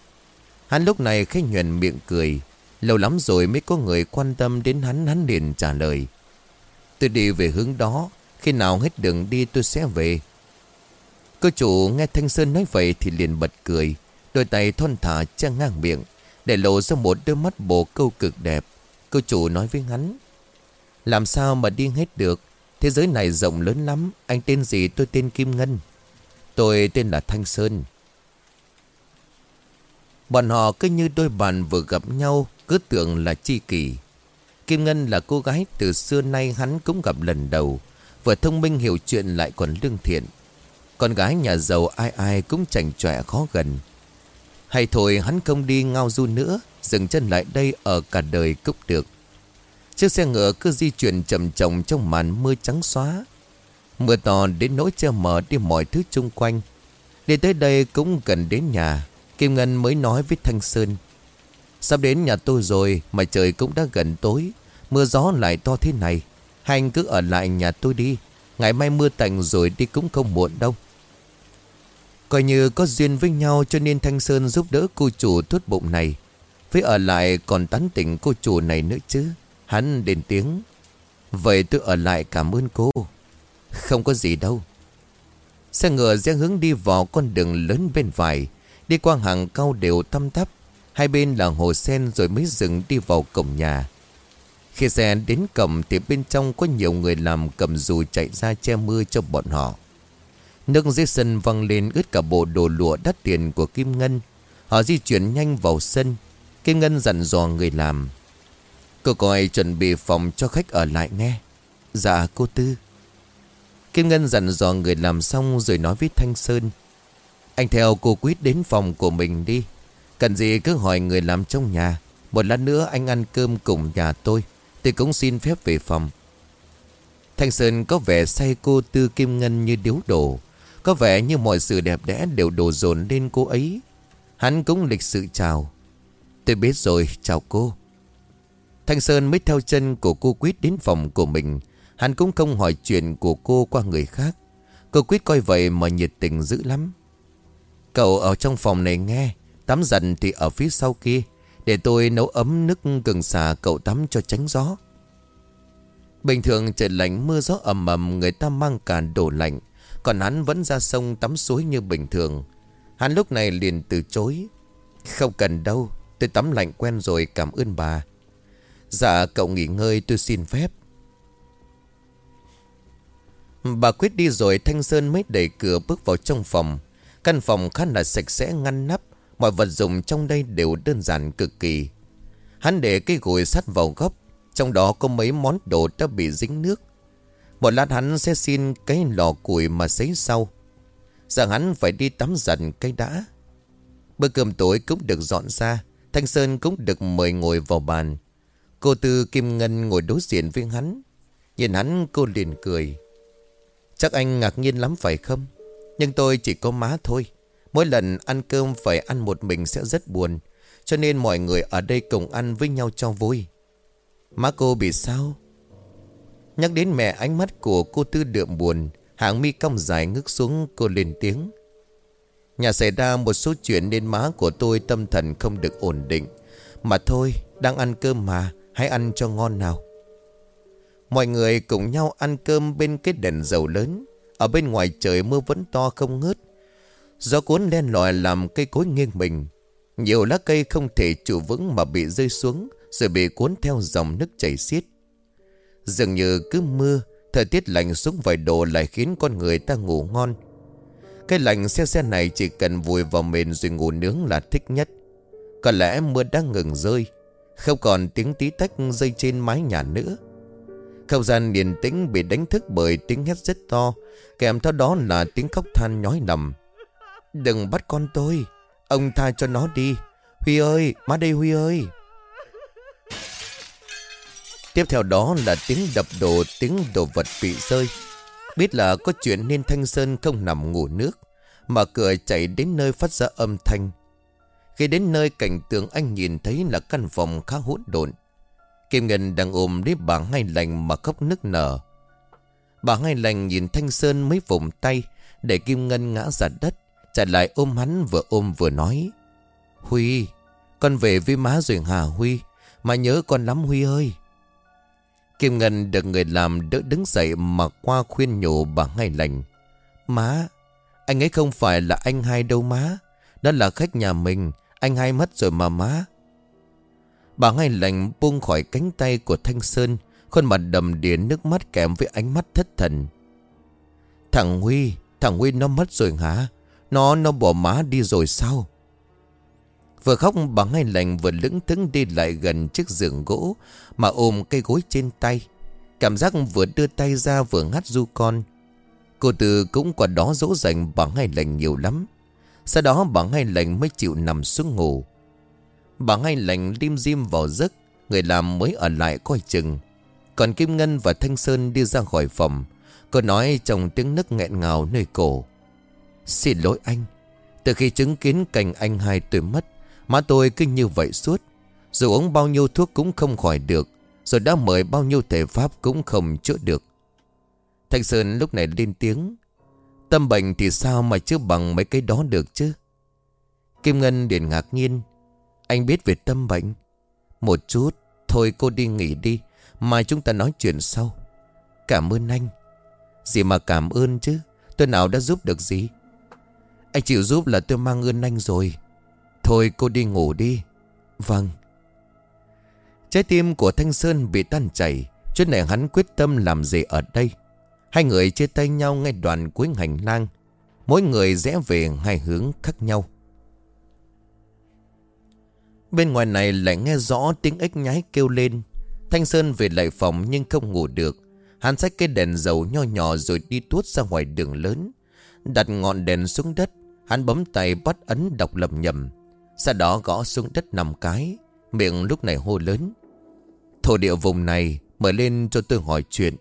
Hắn lúc này khẽ nhoẻn miệng cười. Lâu lắm rồi mới có người quan tâm đến hắn. Hắn liền trả lời: tôi đi về hướng đó, khi nào hết đường đi tôi sẽ về. Cô chủ nghe Thanh Sơn nói vậy thì liền bật cười, đôi tay thon thả che ngang miệng để lộ ra một đôi mắt bồ câu cực đẹp. Cô chủ nói với hắn: làm sao mà đi hết được, thế giới này rộng lớn lắm. Anh tên gì? Tôi tên Kim Ngân. Tôi tên là Thanh Sơn. Bọn họ cứ như đôi bạn vừa gặp nhau, cứ tưởng là tri kỷ. Kim Ngân là cô gái từ xưa nay hắn cũng gặp lần đầu, vừa thông minh hiểu chuyện lại còn lương thiện. Con gái nhà giàu ai ai cũng chảnh chọe khó gần. Hay thôi hắn không đi ngao du nữa, dừng chân lại đây ở cả đời cũng được. Chiếc xe ngựa cứ di chuyển chậm chậm trong màn mưa trắng xóa. Mưa to đến nỗi che mờ đi mọi thứ chung quanh. Đi tới đây cũng gần đến nhà, Kim Ngân mới nói với Thanh Sơn: sắp đến nhà tôi rồi mà trời cũng đã gần tối, mưa gió lại to thế này, hai anh cứ ở lại nhà tôi đi, ngày mai mưa tạnh rồi đi cũng không muộn đâu. Coi như có duyên với nhau cho nên Thanh Sơn giúp đỡ cô chủ tốt bụng này. Với ở lại còn tán tỉnh cô chủ này nữa chứ. Hắn đến tiếng: vậy tôi ở lại cảm ơn cô. Không có gì đâu. Xe ngựa rẽ hướng đi vào con đường lớn bên phải, đi qua hàng cao đều tăm thấp. Hai bên là hồ sen rồi mới dừng đi vào cổng nhà. Khi xe đến cổng thì bên trong có nhiều người làm cầm dù chạy ra che mưa cho bọn họ. Nước dưới sân văng lên ướt cả bộ đồ lụa đắt tiền của Kim Ngân. Họ di chuyển nhanh vào sân. Kim Ngân dặn dò người làm: cô coi chuẩn bị phòng cho khách ở lại nghe. Dạ cô Tư. Kim Ngân dặn dò người làm xong rồi nói với Thanh Sơn: anh theo cô Quýt đến phòng của mình đi. Cần gì cứ hỏi người làm trong nhà. Một lát nữa anh ăn cơm cùng nhà tôi, tôi cũng xin phép về phòng. Thanh Sơn có vẻ say cô Tư Kim Ngân như điếu đổ. Có vẻ như mọi sự đẹp đẽ đều đổ dồn lên cô ấy. Hắn cũng lịch sự chào: tôi biết rồi, chào cô. Thanh Sơn mới theo chân của cô Quýt đến phòng của mình. Hắn cũng không hỏi chuyện của cô qua người khác. Cô Quýt coi vậy mà nhiệt tình dữ lắm: cậu ở trong phòng này nghe, tắm giặt thì ở phía sau kia, để tôi nấu ấm nước gừng xả cậu tắm cho tránh gió. Bình thường trời lạnh mưa gió ầm ầm, người ta mang cả đồ lạnh, còn hắn vẫn ra sông tắm suối như bình thường. Hắn lúc này liền từ chối: không cần đâu, tôi tắm lạnh quen rồi, cảm ơn bà. Dạ cậu nghỉ ngơi, tôi xin phép. Bà Quyết đi rồi Thanh Sơn mới đẩy cửa bước vào trong phòng. Căn phòng khá là sạch sẽ ngăn nắp, mọi vật dụng trong đây đều đơn giản cực kỳ. Hắn để cái gối sắt vào góc, trong đó có mấy món đồ đã bị dính nước. Một lát hắn sẽ xin cái lò củi mà sấy sau. Rằng hắn phải đi tắm giặt cái đã. Bữa cơm tối cũng được dọn ra. Thanh Sơn cũng được mời ngồi vào bàn. Cô Tư Kim Ngân ngồi đối diện với hắn. Nhìn hắn cô liền cười: chắc anh ngạc nhiên lắm phải không? Nhưng tôi chỉ có má thôi. Mỗi lần ăn cơm phải ăn một mình sẽ rất buồn, cho nên mọi người ở đây cùng ăn với nhau cho vui. Má cô bị sao? Nhắc đến mẹ, ánh mắt của cô Tư đượm buồn, hàng mi cong dài ngước xuống. Cô lên tiếng: nhà xảy ra một số chuyện nên má của tôi tâm thần không được ổn định. Mà thôi, đang ăn cơm mà, hãy ăn cho ngon nào. Mọi người cùng nhau ăn cơm bên cái đèn dầu lớn. Ở bên ngoài trời mưa vẫn to không ngớt. Gió cuốn len lỏi làm cây cối nghiêng mình. Nhiều lá cây không thể trụ vững mà bị rơi xuống, rồi bị cuốn theo dòng nước chảy xiết. Dường như cứ mưa, thời tiết lạnh xuống vài độ lại khiến con người ta ngủ ngon. Cái lạnh xe xe này chỉ cần vùi vào mền rồi ngủ nướng là thích nhất. Có lẽ mưa đã ngừng rơi, không còn tiếng tí tách rơi trên mái nhà nữa. Không gian yên tĩnh bị đánh thức bởi tiếng hét rất to, kèm theo đó là tiếng khóc than nhói nằm. Đừng bắt con tôi, ông tha cho nó đi. Huy ơi, má đây Huy ơi. Tiếp theo đó là tiếng đập đồ, tiếng đồ vật bị rơi. Biết là có chuyện nên Thanh Sơn không nằm ngủ nước, mà cửa chạy đến nơi phát ra âm thanh. Khi đến nơi, cảnh tượng anh nhìn thấy là căn phòng khá hỗn độn. Kim Ngân đang ôm lấy bà Hai Lành mà khóc nức nở. Bà Hai Lành nhìn Thanh Sơn mới vùng tay để Kim Ngân ngã ra đất, chạy lại ôm hắn, vừa ôm vừa nói: Huy, con về với má rồi hả Huy? Má nhớ con lắm Huy ơi. Kim Ngân được người làm đỡ đứng dậy mà qua khuyên nhủ bà Hai Lành: Má, anh ấy không phải là anh Hai đâu má. Đó là khách nhà mình, anh Hai mất rồi mà má. Bà Hai Lành buông khỏi cánh tay của Thanh Sơn, khuôn mặt đầm đìa nước mắt kèm với ánh mắt thất thần. Thằng Huy, Thằng Nguyên nó mất rồi hả? Nó nó bỏ má đi rồi sao? Vừa khóc bà Hai Lành vừa lững thững đi lại gần chiếc giường gỗ mà ôm cây gối trên tay. Cảm giác vừa đưa tay ra vừa ngắt ru con. Cô Tư cũng qua đó dỗ dành bà Hai Lành nhiều lắm. Sau đó bà Hai Lành mới chịu nằm xuống ngủ. Bà Hai Lành lim dim vào giấc. Người làm mới ở lại coi chừng. Còn Kim Ngân và Thanh Sơn đi ra khỏi phòng. Cô nói trong tiếng nấc nghẹn ngào nơi cổ: "Xin lỗi anh. Từ khi chứng kiến cảnh anh hai tôi mất, má tôi cứ như vậy suốt. Dù uống bao nhiêu thuốc cũng không khỏi được, rồi đã mời bao nhiêu thầy pháp cũng không chữa được." Thanh Sơn lúc này lên tiếng: "Tâm bệnh thì sao mà chữa bằng mấy cái đó được chứ?" Kim Ngân liền ngạc nhiên: "Anh biết về tâm bệnh?" "Một chút. Thôi cô đi nghỉ đi, mai chúng ta nói chuyện sau." "Cảm ơn anh." "Gì mà cảm ơn chứ, tôi nào đã giúp được gì." "Anh chịu giúp là tôi mang ơn anh rồi." "Thôi cô đi ngủ đi." "Vâng." Trái tim của Thanh Sơn bị tan chảy. Chút này hắn quyết tâm làm gì ở đây. Hai người chia tay nhau ngay đoạn cuối hành lang. Mỗi người rẽ về hai hướng khác nhau. Bên ngoài này lại nghe rõ tiếng ếch nhái kêu lên. Thanh Sơn về lại phòng nhưng không ngủ được. Hắn xách cái đèn dầu nho nhỏ rồi đi tuốt ra ngoài đường lớn. Đặt ngọn đèn xuống đất. Hắn bấm tay bắt ấn đọc lầm nhầm. Sau đó gõ xuống đất năm cái. Miệng lúc này hô lớn: "Thổ địa vùng này, mở lên cho tôi hỏi chuyện."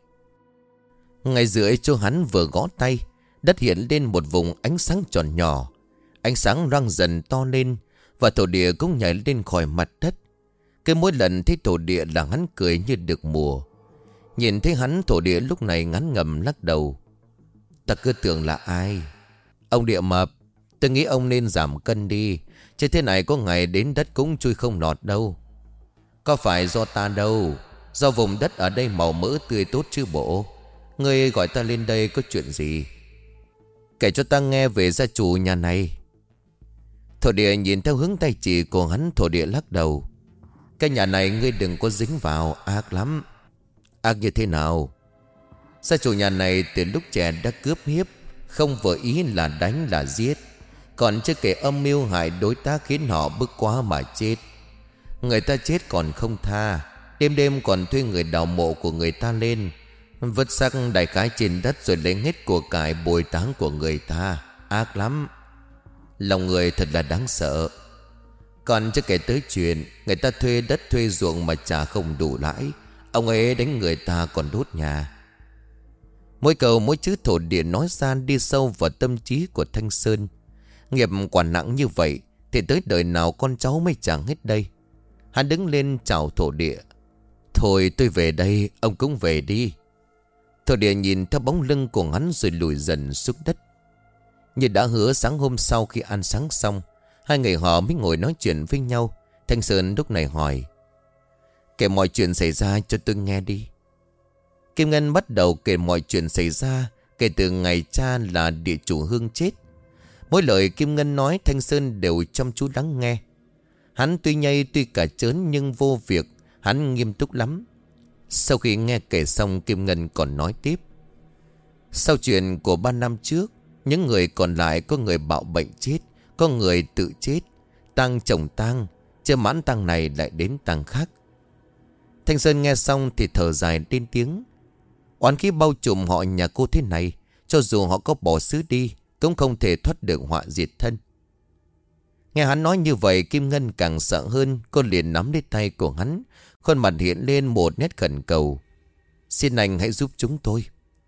Ngay dưới chỗ hắn vừa gõ tay, đất hiện lên một vùng ánh sáng tròn nhỏ. Ánh sáng răng dần to lên, và thổ địa cũng nhảy lên khỏi mặt đất. Cứ mỗi lần thấy thổ địa là hắn cười như được mùa. Nhìn thấy hắn, thổ địa lúc này ngắn ngầm lắc đầu: "Ta cứ tưởng là ai. Ông địa mập, tôi nghĩ ông nên giảm cân đi, chứ thế này có ngày đến đất cũng chui không lọt đâu." "Có phải do ta đâu, do vùng đất ở đây màu mỡ tươi tốt chứ bộ. Ngươi gọi ta lên đây có chuyện gì? Kể cho ta nghe về gia chủ nhà này." Thổ địa nhìn theo hướng tay chỉ của hắn, thổ địa lắc đầu: "Cái nhà này ngươi đừng có dính vào, ác lắm." "Ác như thế nào?" "Gia chủ nhà này từ lúc trẻ đã cướp hiếp, không vừa ý là đánh là giết. Còn chưa kể âm mưu hại đối tác khiến họ bức quá mà chết. Người ta chết còn không tha, đêm đêm còn thuê người đào mộ của người ta lên, vứt xác đại khái trên đất rồi lấy hết của cải bồi táng của người ta. Ác lắm. Lòng người thật là đáng sợ. Còn chưa kể tới chuyện người ta thuê đất thuê ruộng mà trả không đủ lãi, ông ấy đánh người ta còn đốt nhà." Mỗi câu mỗi chữ thổ địa nói ra đi sâu vào tâm trí của Thanh Sơn. Nghiệp quả nặng như vậy thì tới đời nào con cháu mới chẳng hết đây. Hắn đứng lên chào thổ địa: "Thôi tôi về đây, ông cũng về đi." Thổ địa nhìn theo bóng lưng của hắn rồi lùi dần xuống đất. Như đã hứa, sáng hôm sau khi ăn sáng xong, hai người họ mới ngồi nói chuyện với nhau. Thanh Sơn lúc này hỏi: "Kể mọi chuyện xảy ra cho tôi nghe đi." Kim Ngân bắt đầu kể mọi chuyện xảy ra kể từ ngày cha là địa chủ Hương chết. Mỗi lời Kim Ngân nói Thanh Sơn đều chăm chú lắng nghe. Hắn tuy nhây tuy cả chớn nhưng vô việc, hắn nghiêm túc lắm. Sau khi nghe kể xong, Kim Ngân còn nói tiếp: "Sau chuyện của ba năm trước, những người còn lại có người bạo bệnh chết, có người tự chết, tang chồng tang, chưa mãn tang này lại đến tang khác." Thanh Sơn nghe xong thì thở dài lên tiếng: "Oán khí bao trùm họ nhà cô thế này, cho dù họ có bỏ xứ đi cũng không thể thoát được họa diệt thân." Nghe hắn nói như vậy, Kim Ngân càng sợ hơn. Cô liền nắm lấy tay của hắn, khuôn mặt hiện lên một nét khẩn cầu: "Xin anh hãy giúp chúng tôi."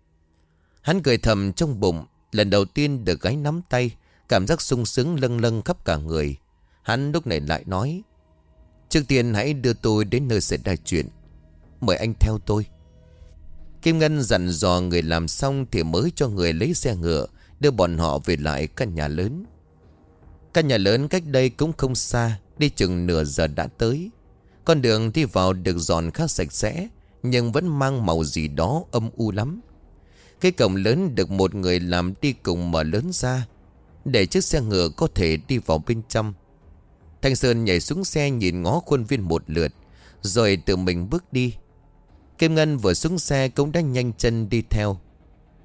Hắn cười thầm trong bụng. Lần đầu tiên được gái nắm tay, cảm giác sung sướng lâng lâng khắp cả người. Hắn lúc này lại nói: "Trước tiên hãy đưa tôi đến nơi xảy ra chuyện. Mời anh theo tôi." Kim Ngân dặn dò người làm xong thì mới cho người lấy xe ngựa đưa bọn họ về lại căn nhà lớn. Căn nhà lớn cách đây cũng không xa, đi chừng nửa giờ đã tới. Con đường đi vào được dọn khá sạch sẽ, nhưng vẫn mang màu gì đó âm u lắm. Cái cổng lớn được một người làm đi cùng mở lớn ra, để chiếc xe ngựa có thể đi vào bên trong. Thanh Sơn nhảy xuống xe nhìn ngó khuôn viên một lượt, rồi tự mình bước đi. Kim Ngân vừa xuống xe cũng đã nhanh chân đi theo.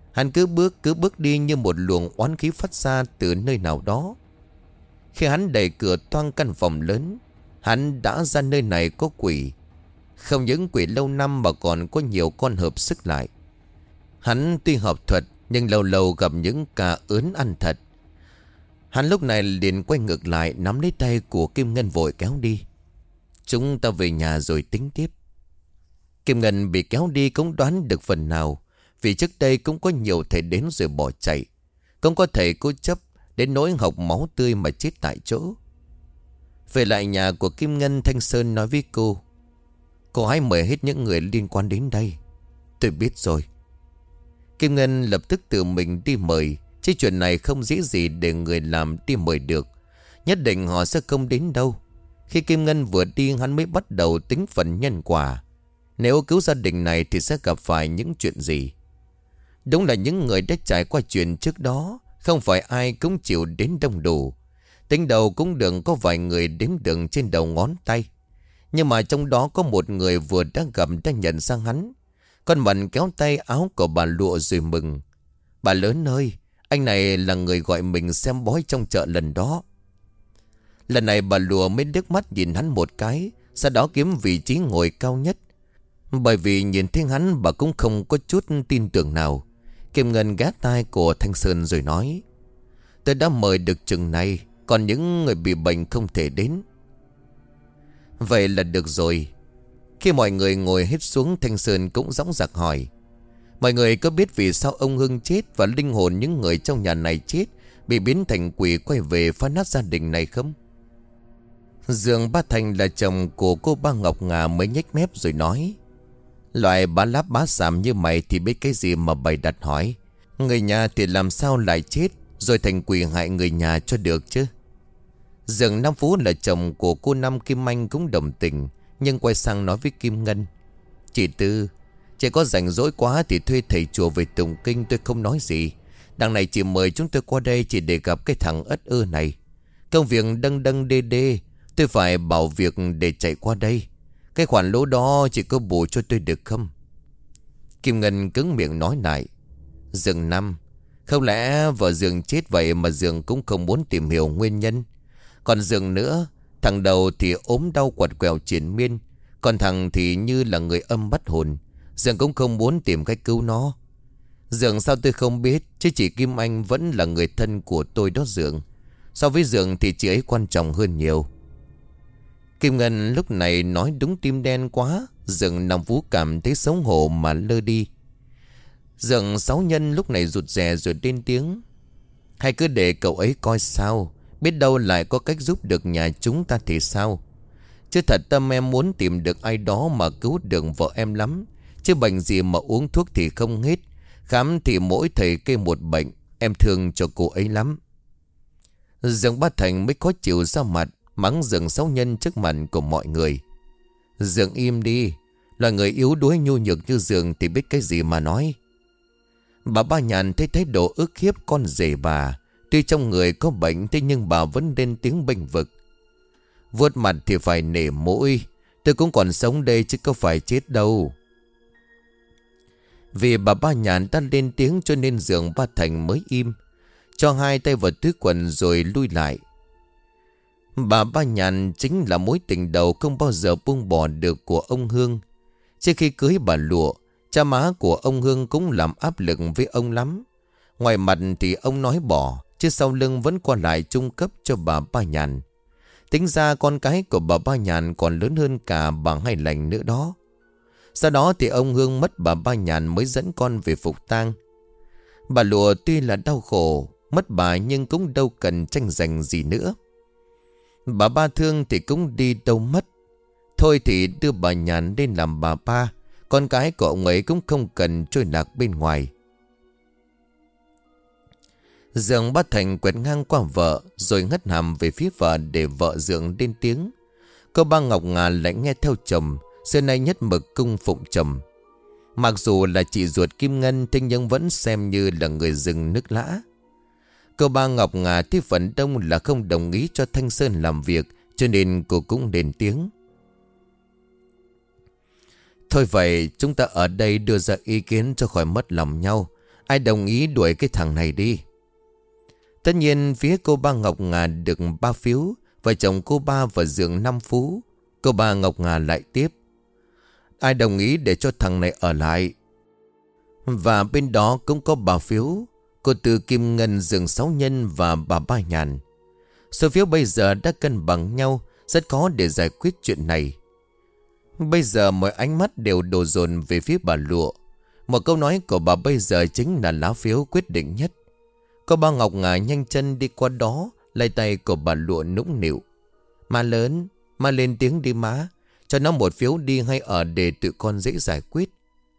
Hắn cứ bước cứ bước đi như một luồng oán khí phát ra từ nơi nào đó. Khi hắn đẩy cửa toang căn phòng lớn, hắn đã ra nơi này có quỷ. Không những quỷ lâu năm mà còn có nhiều con hợp sức lại. Hắn tuy học thuật nhưng lâu lâu gặp những ca ớn ăn thật. Hắn lúc này liền quay ngược lại, nắm lấy tay của Kim Ngân vội kéo đi. Chúng ta về nhà rồi tính tiếp. Kim Ngân bị kéo đi cũng đoán được phần nào, vì trước đây cũng có nhiều thầy đến rồi bỏ chạy. Cũng có thầy cố chấp đến nỗi học máu tươi mà chết tại chỗ. Về lại nhà của Kim Ngân, Thanh Sơn nói với cô: Cô hãy mời hết những người liên quan đến đây. Tôi biết rồi. Kim Ngân lập tức tự mình đi mời. Chứ chuyện này không dễ gì để người làm đi mời được. Nhất định họ sẽ không đến đâu. Khi Kim Ngân vừa đi, hắn mới bắt đầu tính phần nhân quả. Nếu cứu gia đình này thì sẽ gặp phải những chuyện gì. Đúng là những người đã trải qua chuyện trước đó, không phải ai cũng chịu đến đông đủ. Tính đầu cũng đừng có vài người đếm đựng trên đầu ngón tay. Nhưng mà trong đó có một người vừa đã gặp đã nhận ra hắn. Con Mận kéo tay áo của bà Lụa rồi mừng: Bà lớn ơi, anh này là người gọi mình xem bói trong chợ lần đó. Lần này bà Lụa mới nước mắt nhìn hắn một cái, sau đó kiếm vị trí ngồi cao nhất. Bởi vì nhìn thấy hắn bà cũng không có chút tin tưởng nào. Kim Ngân ghé tai của Thanh Sơn rồi nói: Tôi đã mời được chừng này, còn những người bị bệnh không thể đến. Vậy là được rồi. Khi mọi người ngồi hết xuống, Thanh Sơn cũng dõng dạc hỏi: Mọi người có biết vì sao ông Hưng chết và linh hồn những người trong nhà này chết bị biến thành quỷ quay về phá nát gia đình này không? Dương Bá Thành là chồng của cô ba Ngọc Ngà mới nhếch mép rồi nói: Loại bá láp bá xàm như mày thì biết cái gì mà bày đặt hỏi. Người nhà thì làm sao lại chết rồi thành quỷ hại người nhà cho được chứ? Dương Nam Phú là chồng của cô Năm Kim Anh cũng đồng tình, nhưng quay sang nói với Kim Ngân: Chị Tư, chị có rảnh rỗi quá thì thuê thầy chùa về tụng kinh, tôi không nói gì. Đằng này chị mời chúng tôi qua đây chỉ để gặp cái thằng ất ơ này. Công việc đâng đâng đê đê, tôi phải bảo việc để chạy qua đây. Cái khoản lỗ đó chị có bù cho tôi được không? Kim Ngân cứng miệng nói lại: Dương Năm, không lẽ vợ Dương chết vậy mà Dương cũng không muốn tìm hiểu nguyên nhân? Còn Dương nữa, thằng đầu thì ốm đau quặt quẹo triền miên, còn thằng thì như là người âm bắt hồn. Dương cũng không muốn tìm cách cứu nó. Dương sao tôi không biết, chứ chị Kim Anh vẫn là người thân của tôi đó Dương. So với Dương thì chị ấy quan trọng hơn nhiều. Kim Ngân lúc này nói đúng tim đen quá. Dương Nam Vũ cảm thấy xấu hổ mà lơ đi. Dương Sáu Nhân lúc này rụt rè rồi lên tiếng: Hay cứ để cậu ấy coi sao, biết đâu lại có cách giúp được nhà chúng ta thì sao. Chứ thật tâm em muốn tìm được ai đó mà cứu được vợ em lắm. Chứ bệnh gì mà uống thuốc thì không hết, khám thì mỗi thầy kê một bệnh. Em thương cho cô ấy lắm. Dương Bá Thành mới khó chịu ra mặt, mắng Dương Sáu Nhân trước mặt của mọi người: Dương im đi, là người yếu đuối nhu nhược như Dương thì biết cái gì mà nói. Bà Ba Nhàn thấy thái độ ức hiếp con rể bà, tuy trong người có bệnh thế nhưng bà vẫn lên tiếng bênh vực: Vuốt mặt thì phải nể mũi, tôi cũng còn sống đây chứ có phải chết đâu. Vì bà Ba Nhàn đã lên tiếng cho nên Dương Bá Thành mới im, cho hai tay vào túi quần rồi lui lại. Bà Ba Nhàn chính là mối tình đầu không bao giờ buông bỏ được của ông Hương. Trước khi cưới bà Lụa, cha má của ông Hương cũng làm áp lực với ông lắm. Ngoài mặt thì ông nói bỏ, chứ sau lưng vẫn qua lại trung cấp cho bà Ba Nhàn. Tính ra con cái của bà Ba Nhàn còn lớn hơn cả bà Hai Lành nữa đó. Sau đó thì ông Hương mất bà Ba Nhàn mới dẫn con về phục tang. Bà Lụa tuy là đau khổ, mất bà nhưng cũng đâu cần tranh giành gì nữa. Bà Ba Thương thì cũng đi đâu mất. Thôi thì đưa bà Nhàn lên làm bà Ba, con cái của ông ấy cũng không cần trôi lạc bên ngoài. Dương Bá Thành quẹt ngang qua vợ rồi ngất hàm về phía vợ để vợ Dương lên tiếng. Cô ba Ngọc Ngà lại nghe theo chồng, xưa nay nhất mực cung phụng chồng. Mặc dù là chị ruột Kim Ngân thế nhưng vẫn xem như là người rừng nước lã. Cô ba Ngọc Ngà thấy phần đông là không đồng ý cho Thanh Sơn làm việc, cho nên cô cũng lên tiếng: Thôi vậy chúng ta ở đây đưa ra ý kiến cho khỏi mất lòng nhau. Ai đồng ý đuổi cái thằng này đi? Tất nhiên phía cô ba Ngọc Ngà được ba phiếu. Vợ chồng cô ba và Dượng năm phú. Cô ba Ngọc Ngà lại tiếp: ai đồng ý để cho thằng này ở lại? Và bên đó cũng có ba phiếu. Cô Tư Kim Ngân, Dượng Sáu Nhân và bà Ba Nhàn. Số phiếu bây giờ đã cân bằng nhau, rất khó để giải quyết chuyện này. Bây giờ mọi ánh mắt đều đổ dồn về phía bà Lụa. Một câu nói của bà bây giờ chính là lá phiếu quyết định nhất. Cô ba Ngọc Ngà nhanh chân đi qua đó, lay tay của bà Lụa nũng nịu: má lớn, má lên tiếng đi má. Cho nó một phiếu đi hay ở để tụi con dễ giải quyết.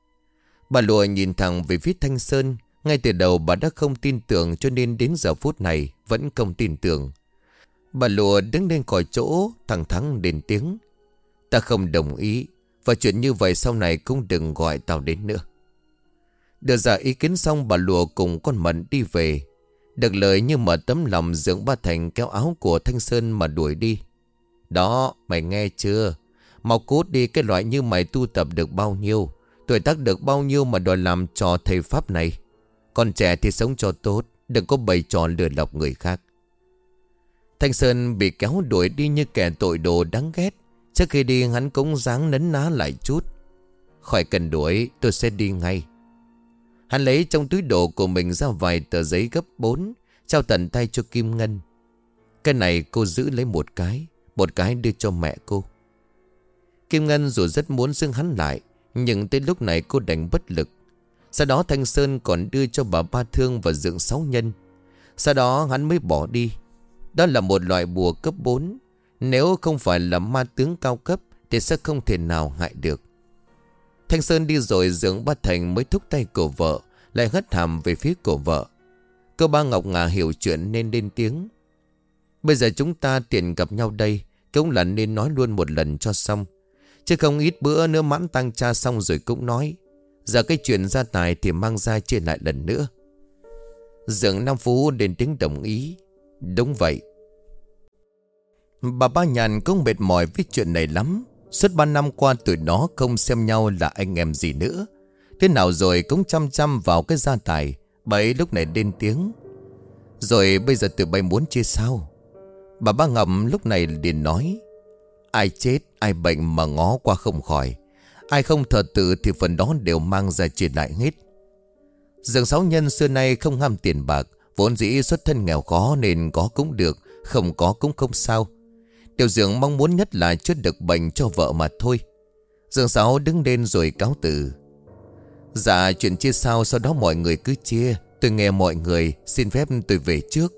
Bà Lụa nhìn thẳng về phía Thanh Sơn. Ngay từ đầu bà đã không tin tưởng, cho nên đến giờ phút này vẫn không tin tưởng. Bà Lụa đứng lên khỏi chỗ, thẳng thắn đến tiếng: ta không đồng ý. Và chuyện như vậy sau này cũng đừng gọi tao đến nữa. Đưa ra ý kiến xong, bà Lụa cùng con Mận đi về. Được lời nhưng mà tấm lòng Dượng Ba Thành kéo áo của Thanh Sơn mà đuổi đi. Đó, mày nghe chưa? Mau cút đi, cái loại như mày tu tập được bao nhiêu, tuổi tác được bao nhiêu mà đòi làm trò thầy pháp này. Còn trẻ thì sống cho tốt, đừng có bày trò lừa lọc người khác. Thanh Sơn bị kéo đuổi đi như kẻ tội đồ đáng ghét. Trước khi đi hắn cũng dáng nấn ná lại chút: khỏi cần đuổi, tôi sẽ đi ngay. Hắn lấy trong túi đồ của mình ra vài tờ giấy gấp bốn, trao tận tay cho Kim Ngân. Cái này cô giữ lấy một cái, một cái đưa cho mẹ cô. Kim Ngân dù rất muốn xưng hắn lại, nhưng tới lúc này cô đành bất lực. Sau đó Thanh Sơn còn đưa cho bà Ba Thương và Dượng Sáu Nhân. Sau đó hắn mới bỏ đi. Đó là một loại bùa cấp bốn. Nếu không phải là ma tướng cao cấp thì sẽ không thể nào hại được. Thanh Sơn đi rồi, Dượng Ba Thành mới thúc tay của vợ, lại hất hàm về phía của vợ. Cô ba Ngọc Ngà hiểu chuyện nên lên tiếng: bây giờ chúng ta tiện gặp nhau đây, cũng là nên nói luôn một lần cho xong. Chứ không ít bữa nữa mãn tang cha xong rồi cũng nói. Giờ cái chuyện gia tài thì mang ra chia lại lần nữa. Dượng Nam Phú đến tiếng đồng ý: đúng vậy. Bà Ba Nhàn cũng mệt mỏi với chuyện này lắm. Suốt ba năm qua tụi nó không xem nhau là anh em gì nữa. Thế nào rồi cũng chăm chăm vào cái gia tài. Bà ấy lúc này lên tiếng: rồi bây giờ tụi bay muốn chia sao? Bà Ba Ngọc lúc này liền nói: ai chết, ai bệnh mà ngó qua không khỏi, ai không thờ tự thì phần đó đều mang ra chia lại hết. Dượng Sáu Nhân xưa nay không ham tiền bạc, vốn dĩ xuất thân nghèo khó nên có cũng được, không có cũng không sao. Điều Dượng mong muốn nhất là chữa được bệnh cho vợ mà thôi. Dượng Sáu đứng lên rồi cáo từ: dạ chuyện chia sao sau đó mọi người cứ chia. Tôi nghe mọi người, xin phép tôi về trước.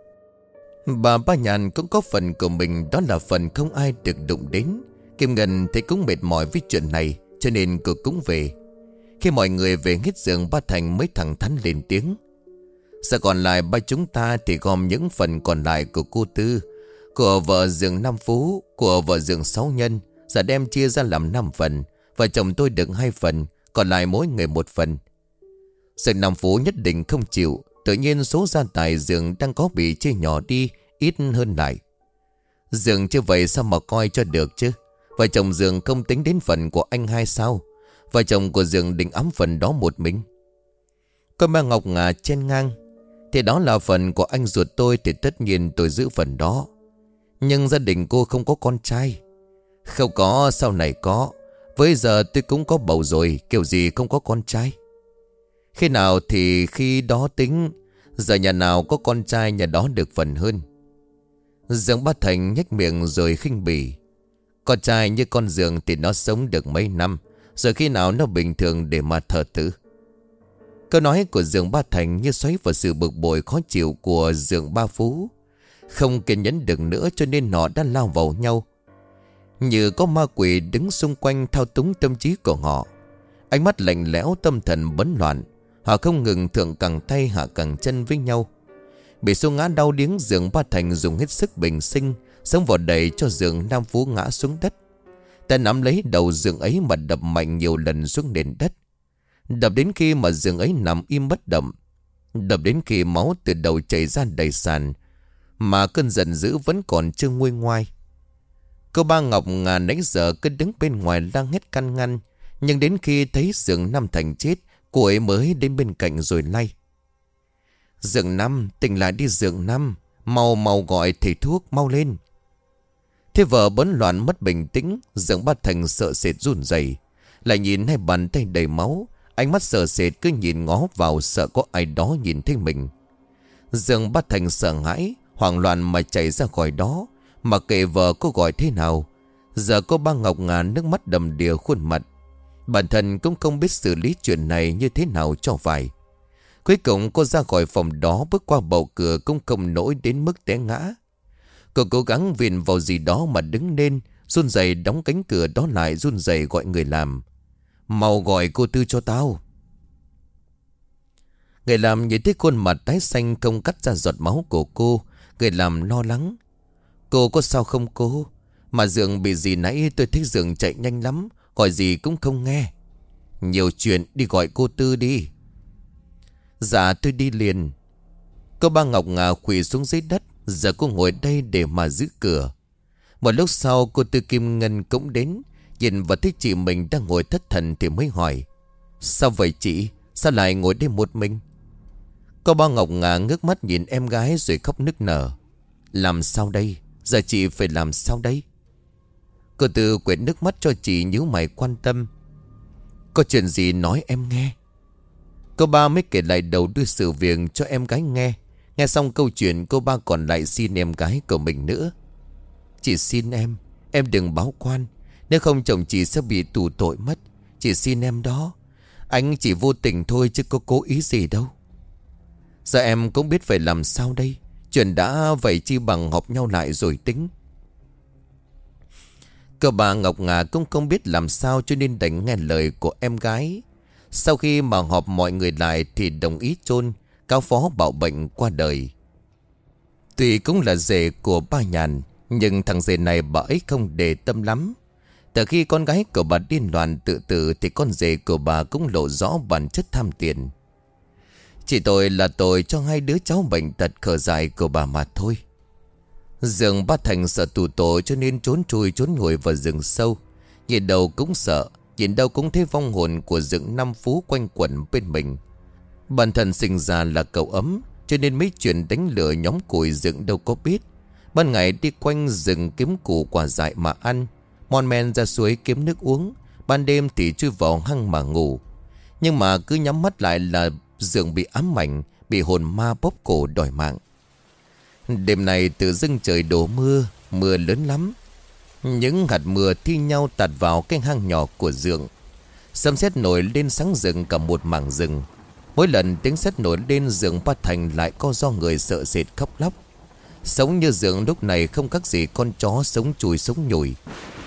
Bà Ba Nhàn cũng có phần của mình, đó là phần không ai được đụng đến. Kim Ngân thấy cũng mệt mỏi với chuyện này, cho nên cô cũng về. Khi mọi người về hết, Dượng Ba Thành mới thẳng thắn lên tiếng: giờ còn lại ba chúng ta thì gom những phần còn lại của cô Tư, của vợ Dượng Nam Phú, của vợ Dượng Sáu Nhân, giờ đem chia ra làm năm phần. Vợ chồng tôi được hai phần, còn lại mỗi người một phần. Dượng Nam Phú nhất định không chịu. Tự nhiên số gia tài Dượng đang có bị chia nhỏ đi, ít hơn lại. Dượng chưa vậy sao mà coi cho được chứ? Vợ chồng Dượng không tính đến phần của anh hai sao? Vợ chồng của Dượng định ấm phần đó một mình. Con ba Ngọc Ngà chen ngang: thì đó là phần của anh ruột tôi thì tất nhiên tôi giữ phần đó. Nhưng gia đình cô không có con trai. Không có, sau này có. Với giờ tôi cũng có bầu rồi, kiểu gì không có con trai. Khi nào thì khi đó tính. Giờ nhà nào có con trai nhà đó được phần hơn. Dượng Ba Thành nhếch miệng rồi khinh bỉ: con trai như con Dượng thì nó sống được mấy năm, rồi khi nào nó bình thường để mà thờ tự. Câu nói của Dượng Ba Thành như xoáy vào sự bực bội khó chịu của Dượng Ba Phú. Không kiên nhẫn được nữa cho nên họ đã lao vào nhau. Như có ma quỷ đứng xung quanh thao túng tâm trí của họ. Ánh mắt lạnh lẽo, tâm thần bấn loạn. Họ không ngừng thượng cẳng tay hạ cẳng chân với nhau. Bị xô ngã đau điếng, Dượng Ba Thành dùng hết sức bình sinh sống vào đẩy cho Dượng Nam Phú ngã xuống đất. Ta nắm lấy đầu Dượng ấy mà đập mạnh nhiều lần xuống nền đất. Đập đến khi mà Dượng ấy nằm im bất động. Đập đến khi máu từ đầu chảy ra đầy sàn. Mà cơn giận dữ vẫn còn chưa nguôi ngoai. Cô ba Ngọc Ngà nãy giờ cứ đứng bên ngoài đang hết can ngăn. Nhưng đến khi thấy Dượng Nam Thành chết, Cô ấy mới đến bên cạnh rồi lay. Dượng Năm, tỉnh lại đi Dượng Năm. Mau mau gọi thầy thuốc mau lên. Thế vợ bấn loạn mất bình tĩnh. Dượng Ba Thành sợ sệt run rẩy, lại nhìn hai bàn tay đầy máu. Ánh mắt sợ sệt cứ nhìn ngó vào, sợ có ai đó nhìn thấy mình. Dượng Ba Thành sợ hãi, hoảng loạn mà chạy ra khỏi đó. Mà kệ vợ cô gọi thế nào. Giờ cô ba Ngọc Ngà nước mắt đầm đìa khuôn mặt. Bản thân cũng không biết xử lý chuyện này như thế nào cho phải. Cuối cùng cô ra khỏi phòng đó, bước qua bầu cửa cũng không nổi đến mức té ngã. Cô cố gắng viện vào gì đó mà đứng lên, run rẩy đóng cánh cửa đó lại, run rẩy gọi người làm. Mau gọi cô Tư cho tao. Người làm nhìn thấy khuôn mặt tái xanh không cắt ra giọt máu của cô. Người làm lo lắng. Cô có sao không cô? Mà Dượng bị gì nãy tôi thấy Dượng chạy nhanh lắm, gọi gì cũng không nghe. Nhiều chuyện, đi gọi cô Tư đi. Dạ tôi đi liền. Cô ba Ngọc Ngà quỳ xuống dưới đất. Giờ cô ngồi đây để mà giữ cửa. Một lúc sau cô Tư Kim Ngân cũng đến. Nhìn vào thấy chị mình đang ngồi thất thần thì mới hỏi. Sao vậy chị? Sao lại ngồi đây một mình? Cô ba Ngọc Ngà ngước mắt nhìn em gái rồi khóc nức nở. Làm sao đây? Giờ chị phải làm sao đây? Cô Tư quệt nước mắt cho chị, nhíu mày quan tâm. Có chuyện gì nói em nghe. Cô ba mới kể lại đầu đuôi sự việc cho em gái nghe. Nghe xong câu chuyện, cô ba còn lại xin em gái của mình nữa. Chị xin em, em đừng báo quan. Nếu không chồng chị sẽ bị tù tội mất. Chị xin em đó. Anh chỉ vô tình thôi chứ có cố ý gì đâu. Giờ em cũng biết phải làm sao đây. Chuyện đã vậy chi bằng họp nhau lại rồi tính. Cô bà Ngọc Ngà cũng không biết làm sao cho nên đành nghe lời của em gái. Sau khi mà họp mọi người lại thì đồng ý chôn Cao Phó Bảo Bệnh qua đời. Tuy cũng là rể của ba Nhàn, nhưng thằng rể này bà ấy không để tâm lắm. Từ khi con gái của bà điên loạn tự tử thì con rể của bà cũng lộ rõ bản chất tham tiền. Chỉ tội là tội cho hai đứa cháu bệnh tật khờ dại của bà mà thôi. Dượng Ba Thành sợ tù tội cho nên trốn chui trốn ngồi vào rừng sâu. Nhìn đâu cũng sợ, nhìn đâu cũng thấy vong hồn của Dượng Năm Phú quanh quẩn bên mình. Bản thân sinh ra là cậu ấm, cho nên mấy chuyện đánh lửa nhóm củi Dượng đâu có biết. Ban ngày đi quanh rừng kiếm củ quả dại mà ăn, mon men ra suối kiếm nước uống. Ban đêm thì chui vào hang mà ngủ. Nhưng mà cứ nhắm mắt lại là Dượng bị ám ảnh, bị hồn ma bóp cổ đòi mạng. Đêm này tự dưng trời đổ mưa, mưa lớn lắm. Những hạt mưa thi nhau tạt vào cái hang nhỏ của Dượng. Sấm sét nổi lên sáng rừng cả một mảng rừng. Mỗi lần tiếng sét nổi lên, Dượng Ba Thành lại có do người sợ sệt khóc lóc. Sống như Dượng lúc này không khác gì con chó sống chùi sống nhủi.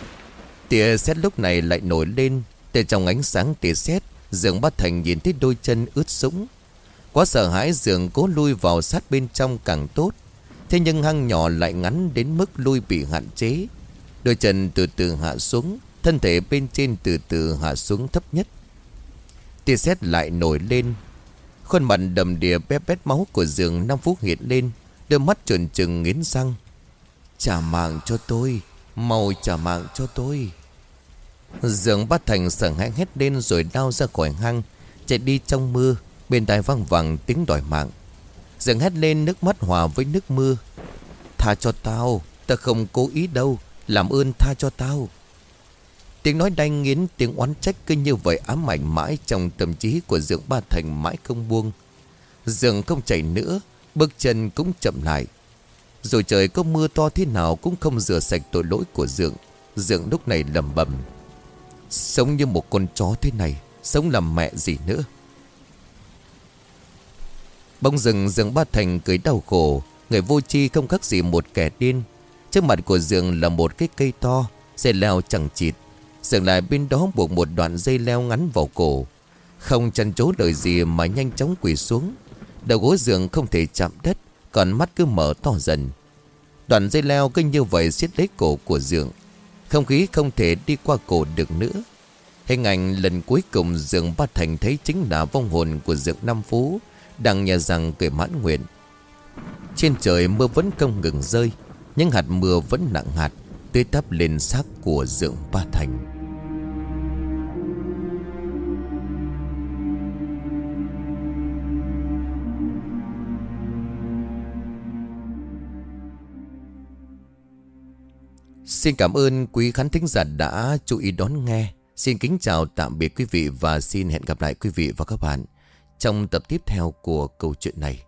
Tia sét lúc này lại nổi lên. Từ trong ánh sáng tia sét, Dượng Ba Thành nhìn thấy đôi chân ướt sũng. Quá sợ hãi, Dượng cố lui vào sát bên trong càng tốt. Thế nhưng hang nhỏ lại ngắn đến mức lui bị hạn chế. Đôi chân từ từ hạ xuống, thân thể bên trên từ từ hạ xuống thấp nhất. Tia sét lại nổi lên. Khuôn mặt đầm đìa bé bét máu của Dượng Năm Phú hiện lên, đôi mắt trợn trừng nghiến răng. Trả mạng cho tôi, mau trả mạng cho tôi. Dượng Ba Thành sợ hãi hét lên rồi lao ra khỏi hang, chạy đi trong mưa. Bên tai vang vẳng tiếng đòi mạng. Dượng hét lên, nước mắt hòa với nước mưa. Tha cho tao, ta không cố ý đâu, làm ơn tha cho tao. Tiếng nói đanh nghiến, tiếng oán trách cứ như vậy ám ảnh mãi trong tâm trí của Dượng Ba Thành mãi không buông. Dượng không chạy nữa, bước chân cũng chậm lại. Rồi trời có mưa to thế nào cũng không rửa sạch tội lỗi của Dượng. Dượng lúc này lẩm bẩm. Sống như một con chó thế này, sống làm mẹ gì nữa. Bỗng dừng Dượng Ba Thành cười đau khổ. Người vô tri không khác gì một kẻ điên. Trước mặt của Dượng là một cái cây to, dây leo chẳng chịt. Dượng lại bên đó buộc một đoạn dây leo ngắn vào cổ. Không chăn chố lời gì mà nhanh chóng quỳ xuống. Đầu gối Dượng không thể chạm đất, còn mắt cứ mở to dần. Đoạn dây leo cứ như vậy siết lấy cổ của Dượng. Không khí không thể đi qua cổ được nữa. Hình ảnh lần cuối cùng Dượng Ba Thành thấy chính là vong hồn của Dượng Năm Phú đang nhè răng cười mãn nguyện. Trên trời mưa vẫn không ngừng rơi, những hạt mưa vẫn nặng hạt tưới tắp lên xác của Dượng Ba Thành. Xin cảm ơn quý khán thính giả đã chú ý đón nghe. Xin kính chào tạm biệt quý vị và xin hẹn gặp lại quý vị và các bạn trong tập tiếp theo của câu chuyện này.